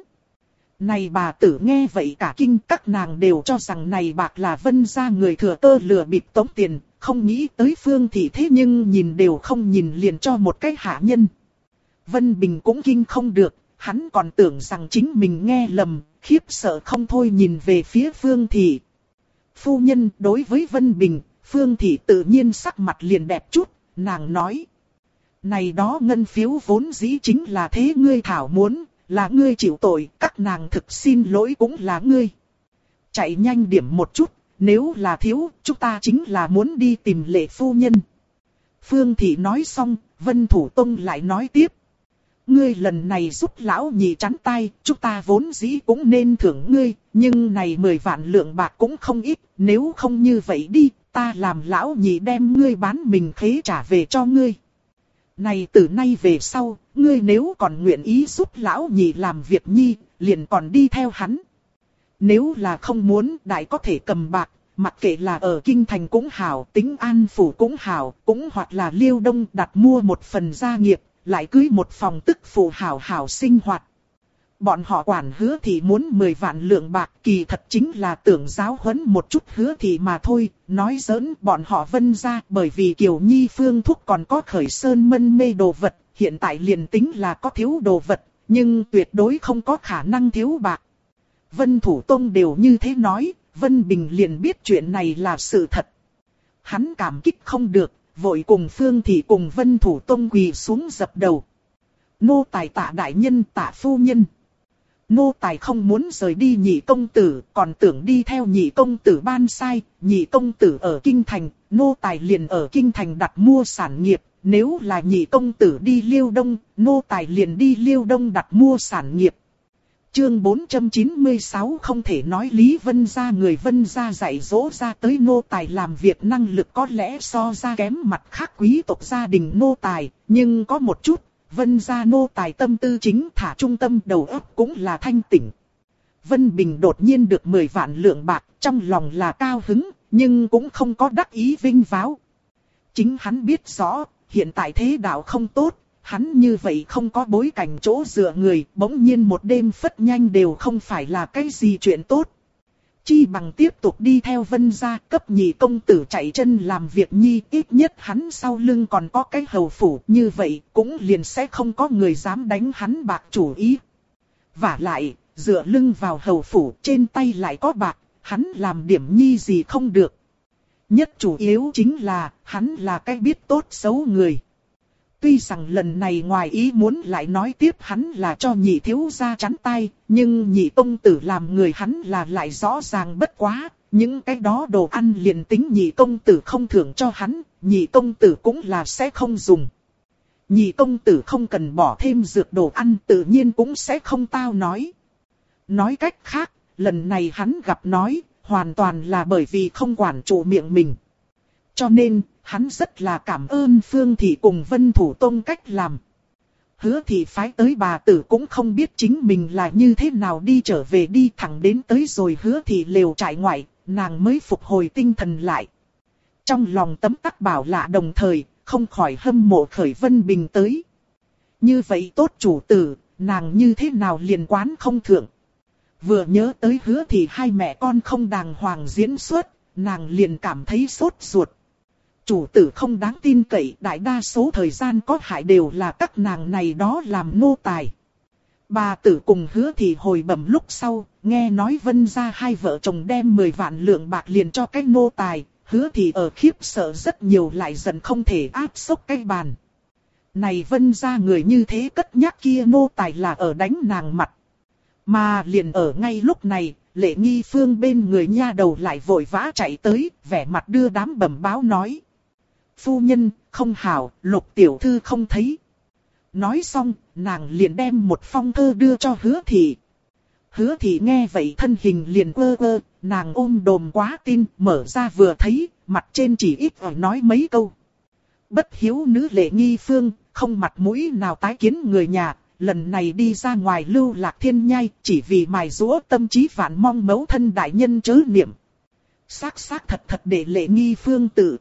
Này bà tử nghe vậy cả kinh, các nàng đều cho rằng này bạc là Vân gia người thừa cơ lừa bịp tống tiền, không nghĩ tới Phương Thị thế nhưng nhìn đều không nhìn liền cho một cái hạ nhân. Vân Bình cũng kinh không được, hắn còn tưởng rằng chính mình nghe lầm, khiếp sợ không thôi nhìn về phía Phương Thị. Phu nhân, đối với Vân Bình, Phương Thị tự nhiên sắc mặt liền đẹp chút, nàng nói. Này đó ngân phiếu vốn dĩ chính là thế ngươi thảo muốn, là ngươi chịu tội, các nàng thực xin lỗi cũng là ngươi. Chạy nhanh điểm một chút, nếu là thiếu, chúng ta chính là muốn đi tìm Lệ phu nhân. Phương Thị nói xong, Vân Thủ Tông lại nói tiếp. Ngươi lần này giúp lão nhị chắn tay, chúng ta vốn dĩ cũng nên thưởng ngươi, nhưng này 10 vạn lượng bạc cũng không ít, nếu không như vậy đi, ta làm lão nhị đem ngươi bán mình khế trả về cho ngươi. Này từ nay về sau, ngươi nếu còn nguyện ý giúp lão nhị làm việc nhi, liền còn đi theo hắn. Nếu là không muốn, đại có thể cầm bạc, mặc kệ là ở Kinh Thành cũng hảo, Tĩnh An Phủ cũng hảo, cũng hoặc là Liêu Đông đặt mua một phần gia nghiệp, lại cưới một phòng tức phụ hảo hảo sinh hoạt. Bọn họ quản Hứa Thị muốn 10 vạn lượng bạc, kỳ thật chính là tưởng giáo huấn một chút Hứa Thị mà thôi. Nói giỡn, bọn họ Vân gia bởi vì Kiều Nhi phương thuốc còn có khởi sơn mân mê đồ vật, hiện tại liền tính là có thiếu đồ vật, nhưng tuyệt đối không có khả năng thiếu bạc. Vân Thủ Tông đều như thế nói, Vân Bình liền biết chuyện này là sự thật. Hắn cảm kích không được, vội cùng Phương Thị cùng Vân Thủ Tông quỳ xuống dập đầu. Nô tài tạ đại nhân, tạ phu nhân. Nô tài không muốn rời đi nhị công tử, còn tưởng đi theo nhị công tử ban sai, nhị công tử ở Kinh Thành, nô tài liền ở Kinh Thành đặt mua sản nghiệp, nếu là nhị công tử đi Liêu Đông, nô tài liền đi Liêu Đông đặt mua sản nghiệp. Chương 496 không thể nói Lý Vân gia người Vân gia dạy dỗ ra tới nô tài làm việc năng lực có lẽ so ra kém mặt khác quý tộc gia đình nô tài, nhưng có một chút, Vân gia nô tài tâm tư chính thả trung tâm đầu óc cũng là thanh tỉnh. Vân Bình đột nhiên được 10 vạn lượng bạc, trong lòng là cao hứng, nhưng cũng không có đắc ý vinh váo. Chính hắn biết rõ, hiện tại thế đạo không tốt. Hắn như vậy không có bối cảnh chỗ dựa người, bỗng nhiên một đêm phất nhanh đều không phải là cái gì chuyện tốt. Chi bằng tiếp tục đi theo Vân gia cấp nhị công tử chạy chân làm việc nhi, ít nhất hắn sau lưng còn có cái hầu phủ, như vậy cũng liền sẽ không có người dám đánh hắn bạc chủ ý. Vả lại, dựa lưng vào hầu phủ, trên tay lại có bạc, hắn làm điểm nhi gì không được. Nhất chủ yếu chính là, hắn là cái biết tốt xấu người. Tuy rằng lần này ngoài ý muốn lại nói tiếp hắn là cho nhị thiếu gia chắn tay, nhưng nhị công tử làm người hắn là lại rõ ràng bất quá, những cái đó đồ ăn liền tính nhị công tử không thưởng cho hắn, nhị công tử cũng là sẽ không dùng. Nhị công tử không cần bỏ thêm dược đồ ăn tự nhiên cũng sẽ không tao nói. Nói cách khác, lần này hắn gặp nói, hoàn toàn là bởi vì không quản trụ miệng mình. Cho nên, hắn rất là cảm ơn Phương Thị cùng Vân Thủ Tông cách làm. Hứa Thị phái tới bà tử cũng không biết chính mình là như thế nào đi trở về đi thẳng đến tới rồi Hứa Thị lều trại ngoại, nàng mới phục hồi tinh thần lại. Trong lòng tấm tắc bảo lạ đồng thời, không khỏi hâm mộ khởi Vân Bình tới. Như vậy tốt chủ tử, nàng như thế nào liền quán không thượng. Vừa nhớ tới Hứa Thị hai mẹ con không đàng hoàng diễn xuất, nàng liền cảm thấy sốt ruột. Chủ tử không đáng tin cậy, đại đa số thời gian có hại đều là các nàng này đó làm nô tài. Bà tử cùng Hứa Thị hồi bẩm lúc sau, nghe nói Vân gia hai vợ chồng đem 10 vạn lượng bạc liền cho cái nô tài, Hứa Thị ở khiếp sợ rất nhiều lại dần không thể áp sốc cái bàn. Này Vân gia người như thế cất nhắc kia nô tài là ở đánh nàng mặt. Mà liền ở ngay lúc này, Lệ Nghi Phương bên người nha đầu lại vội vã chạy tới, vẻ mặt đưa đám bẩm báo nói. Phu nhân, không hảo, Lục tiểu thư không thấy. Nói xong, nàng liền đem một phong thơ đưa cho Hứa Thị. Hứa Thị nghe vậy thân hình liền quơ quơ, nàng ôm đồm quá tin, mở ra vừa thấy, mặt trên chỉ ít ở nói mấy câu. Bất hiếu nữ Lệ Nghi Phương, không mặt mũi nào tái kiến người nhà, lần này đi ra ngoài lưu lạc thiên nhai, chỉ vì mài giũa tâm trí vạn mong mẫu thân đại nhân chớ niệm. Xác thật thật để Lệ Nghi Phương tự.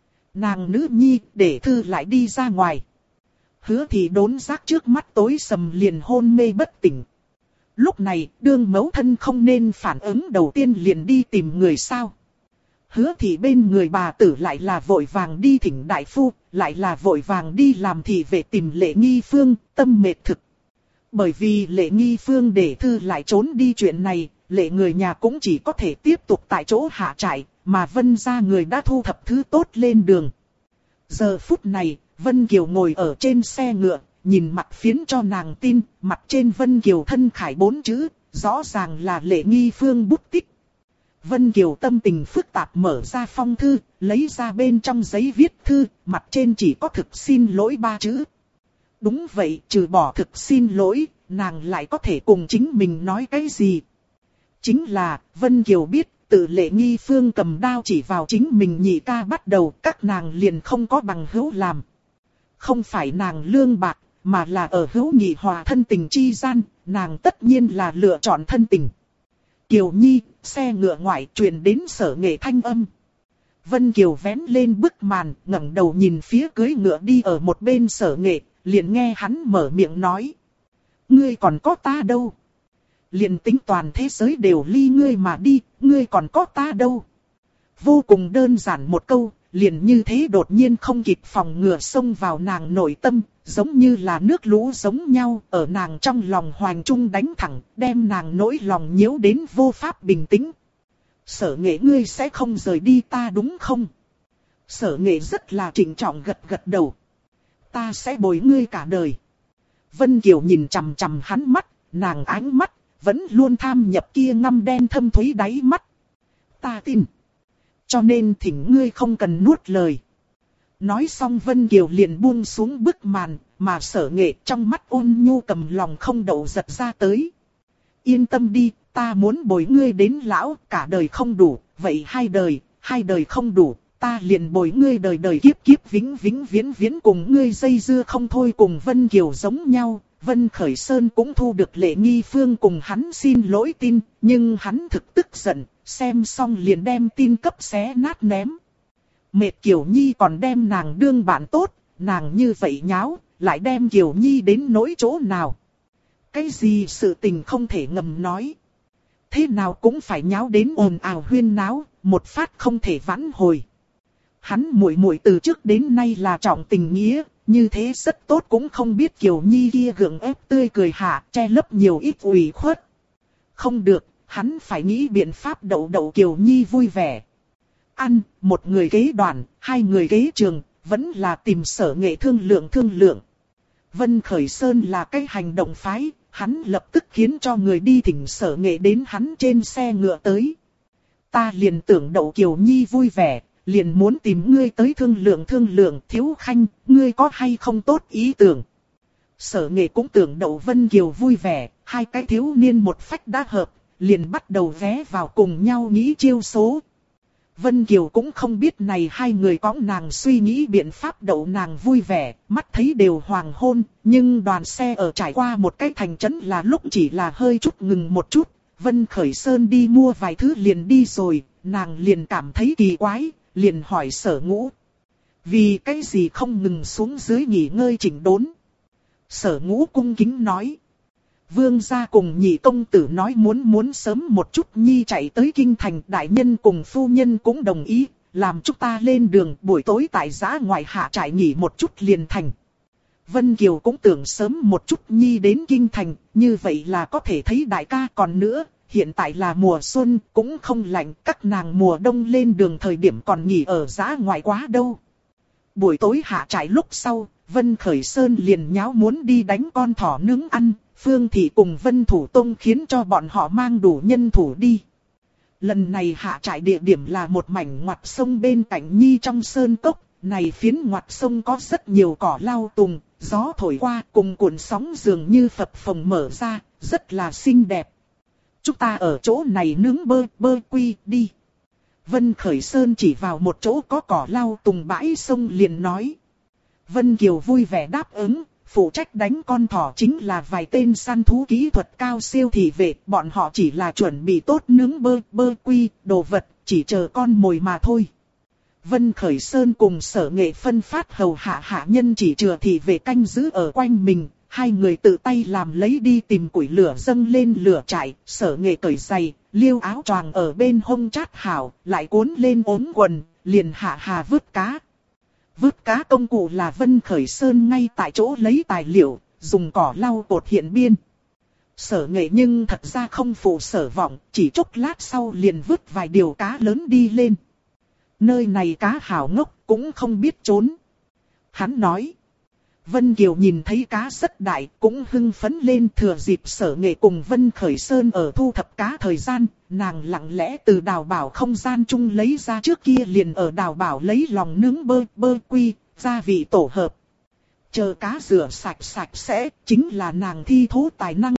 Nàng nữ nhi để thư lại đi ra ngoài. Hứa Thị đốn giác trước mắt tối sầm liền hôn mê bất tỉnh. Lúc này đương mẫu thân không nên phản ứng đầu tiên liền đi tìm người sao. Hứa Thị bên người bà tử lại là vội vàng đi thỉnh đại phu, lại là vội vàng đi làm thị về tìm Lệ Nghi Phương, tâm mệt thực. Bởi vì Lệ Nghi Phương để thư lại trốn đi chuyện này, Lệ người nhà cũng chỉ có thể tiếp tục tại chỗ hạ trại, mà Vân gia người đã thu thập thứ tốt lên đường. Giờ phút này, Vân Kiều ngồi ở trên xe ngựa, nhìn mặt phiến cho nàng tin, mặt trên Vân Kiều thân khải 4 chữ, rõ ràng là Lệ Nghi Phương bút tích. Vân Kiều tâm tình phức tạp mở ra phong thư, lấy ra bên trong giấy viết thư, mặt trên chỉ có thực xin lỗi 3 chữ. Đúng vậy, trừ bỏ thực xin lỗi, nàng lại có thể cùng chính mình nói cái gì? Chính là, Vân Kiều biết, từ Lệ Nghi Phương cầm đao chỉ vào chính mình nhị ca bắt đầu, các nàng liền không có bằng hữu làm. Không phải nàng lương bạc, mà là ở hữu nghị hòa thân tình chi gian, nàng tất nhiên là lựa chọn thân tình. Kiều Nhi, xe ngựa ngoại truyền đến Sở Nghệ thanh âm. Vân Kiều vén lên bức màn, ngẩng đầu nhìn phía cưỡi ngựa đi ở một bên Sở Nghệ, liền nghe hắn mở miệng nói. Ngươi còn có ta đâu? Liền tính toàn thế giới đều ly ngươi mà đi, ngươi còn có ta đâu? Vô cùng đơn giản một câu, liền như thế đột nhiên không kịp phòng ngừa xông vào nàng nội tâm, giống như là nước lũ giống nhau, ở nàng trong lòng hoành trung đánh thẳng, đem nàng nỗi lòng nhiễu đến vô pháp bình tĩnh. Sở Nghệ, ngươi sẽ không rời đi ta đúng không? Sở Nghệ rất là trịnh trọng gật gật đầu. Ta sẽ bồi ngươi cả đời. Vân Kiều nhìn chằm chằm hắn mắt, nàng ánh mắt vẫn luôn tham nhập kia ngăm đen thâm thúy đáy mắt. Ta tin. Cho nên thỉnh ngươi không cần nuốt lời. Nói xong Vân Kiều liền buông xuống bức màn, mà Sở Nghệ trong mắt ôn nhu cầm lòng không đậu giật ra tới. Yên tâm đi, ta muốn bồi ngươi đến lão, cả đời không đủ, vậy hai đời không đủ, ta liền bồi ngươi đời đời kiếp kiếp vĩnh vĩnh viễn viễn cùng ngươi dây dưa không thôi. Cùng Vân Kiều giống nhau, Vân Khởi Sơn cũng thu được Lệ Nghi Phương cùng hắn xin lỗi tin, nhưng hắn thực tức giận, xem xong liền đem tin cấp xé nát ném. Mệt Kiều Nhi còn đem nàng đương bạn tốt, nàng như vậy nháo, lại đem Kiều Nhi đến nỗi chỗ nào? Cái gì sự tình không thể ngầm nói? Thế nào cũng phải nháo đến ồn ào huyên náo, một phát không thể vãn hồi. Hắn muội muội từ trước đến nay là trọng tình nghĩa, như thế rất tốt cũng không biết Kiều Nhi kia gượng ép tươi cười hạ, che lấp nhiều ít ủy khuất. Không được, hắn phải nghĩ biện pháp đậu Kiều Nhi vui vẻ. Ăn, một người kế đoàn, hai người kế trường, vẫn là tìm Sở Nghệ thương lượng. Vân Khởi Sơn là cái hành động phái, hắn lập tức khiến cho người đi thỉnh Sở Nghệ đến hắn trên xe ngựa tới. Ta liền tưởng đậu Kiều Nhi vui vẻ, liền muốn tìm ngươi tới thương lượng, Thiếu Khanh, ngươi có hay không tốt ý tưởng. Sở Nghệ cũng tưởng đậu Vân Kiều vui vẻ, hai cái thiếu niên một phách đã hợp, liền bắt đầu vé vào cùng nhau nghĩ chiêu số. Vân Kiều cũng không biết này hai người có nàng suy nghĩ biện pháp đậu nàng vui vẻ, mắt thấy đều hoàng hôn, nhưng đoàn xe ở trải qua một cái thành trấn là lúc chỉ là hơi chút ngừng một chút, Vân Khởi Sơn đi mua vài thứ liền đi rồi, nàng liền cảm thấy kỳ quái, liền hỏi Sở Ngũ. Vì cái gì không ngừng xuống dưới nghỉ ngơi chỉnh đốn? Sở Ngũ cung kính nói. Vương gia cùng nhị công tử nói muốn sớm một chút nhi chạy tới kinh thành, đại nhân cùng phu nhân cũng đồng ý, làm chúng ta lên đường buổi tối tại giã ngoại hạ trại nghỉ một chút liền thành. Vân Kiều cũng tưởng sớm một chút nhi đến kinh thành, như vậy là có thể thấy đại ca. Còn nữa, hiện tại là mùa xuân, cũng không lạnh, các nàng mùa đông lên đường thời điểm còn nghỉ ở giã ngoại quá đâu. Buổi tối hạ trại lúc sau, Vân Khởi Sơn liền nháo muốn đi đánh con thỏ nướng ăn. Phương Thị cùng Vân Thủ Tông khiến cho bọn họ mang đủ nhân thủ đi. Lần này hạ trại địa điểm là một mảnh ngoặt sông bên cạnh nhi trong sơn cốc. Này phiến ngoặt sông có rất nhiều cỏ lau tùng, gió thổi qua cùng cuộn sóng dường như phập phồng mở ra, rất là xinh đẹp. Chúng ta ở chỗ này nướng bơ quy đi. Vân Khởi Sơn chỉ vào một chỗ có cỏ lau tùng bãi sông liền nói. Vân Kiều vui vẻ đáp ứng. Phụ trách đánh con thỏ chính là vài tên săn thú kỹ thuật cao siêu thị vệ, bọn họ chỉ là chuẩn bị tốt nướng bơ quy, đồ vật, chỉ chờ con mồi mà thôi. Vân Khởi Sơn cùng Sở Nghệ phân phát hầu hạ nhân chỉ chừa thị vệ canh giữ ở quanh mình, hai người tự tay làm lấy đi tìm củi lửa dâng lên lửa trại. Sở Nghệ cởi giày, liêu áo choàng ở bên hông chát hảo, lại cuốn lên ốm quần, liền vớt cá. Vớt cá công cụ là Vân Khởi Sơn ngay tại chỗ lấy tài liệu, dùng cỏ lau cột hiện biên. Sở Nghệ nhưng thật ra không phụ Sở Vọng, chỉ chốc lát sau liền vứt vài điều cá lớn đi lên. Nơi này cá hảo ngốc, cũng không biết trốn. Hắn nói. Vân Kiều nhìn thấy cá rất đại, cũng hưng phấn lên. Thừa dịp Sở Nghệ cùng Vân Khởi Sơn ở thu thập cá thời gian, nàng lặng lẽ từ đào bảo không gian chung lấy ra, trước kia liền ở đào bảo lấy lòng nướng bơ quy, gia vị tổ hợp. Chờ cá rửa sạch sẽ, chính là nàng thi thố tài năng.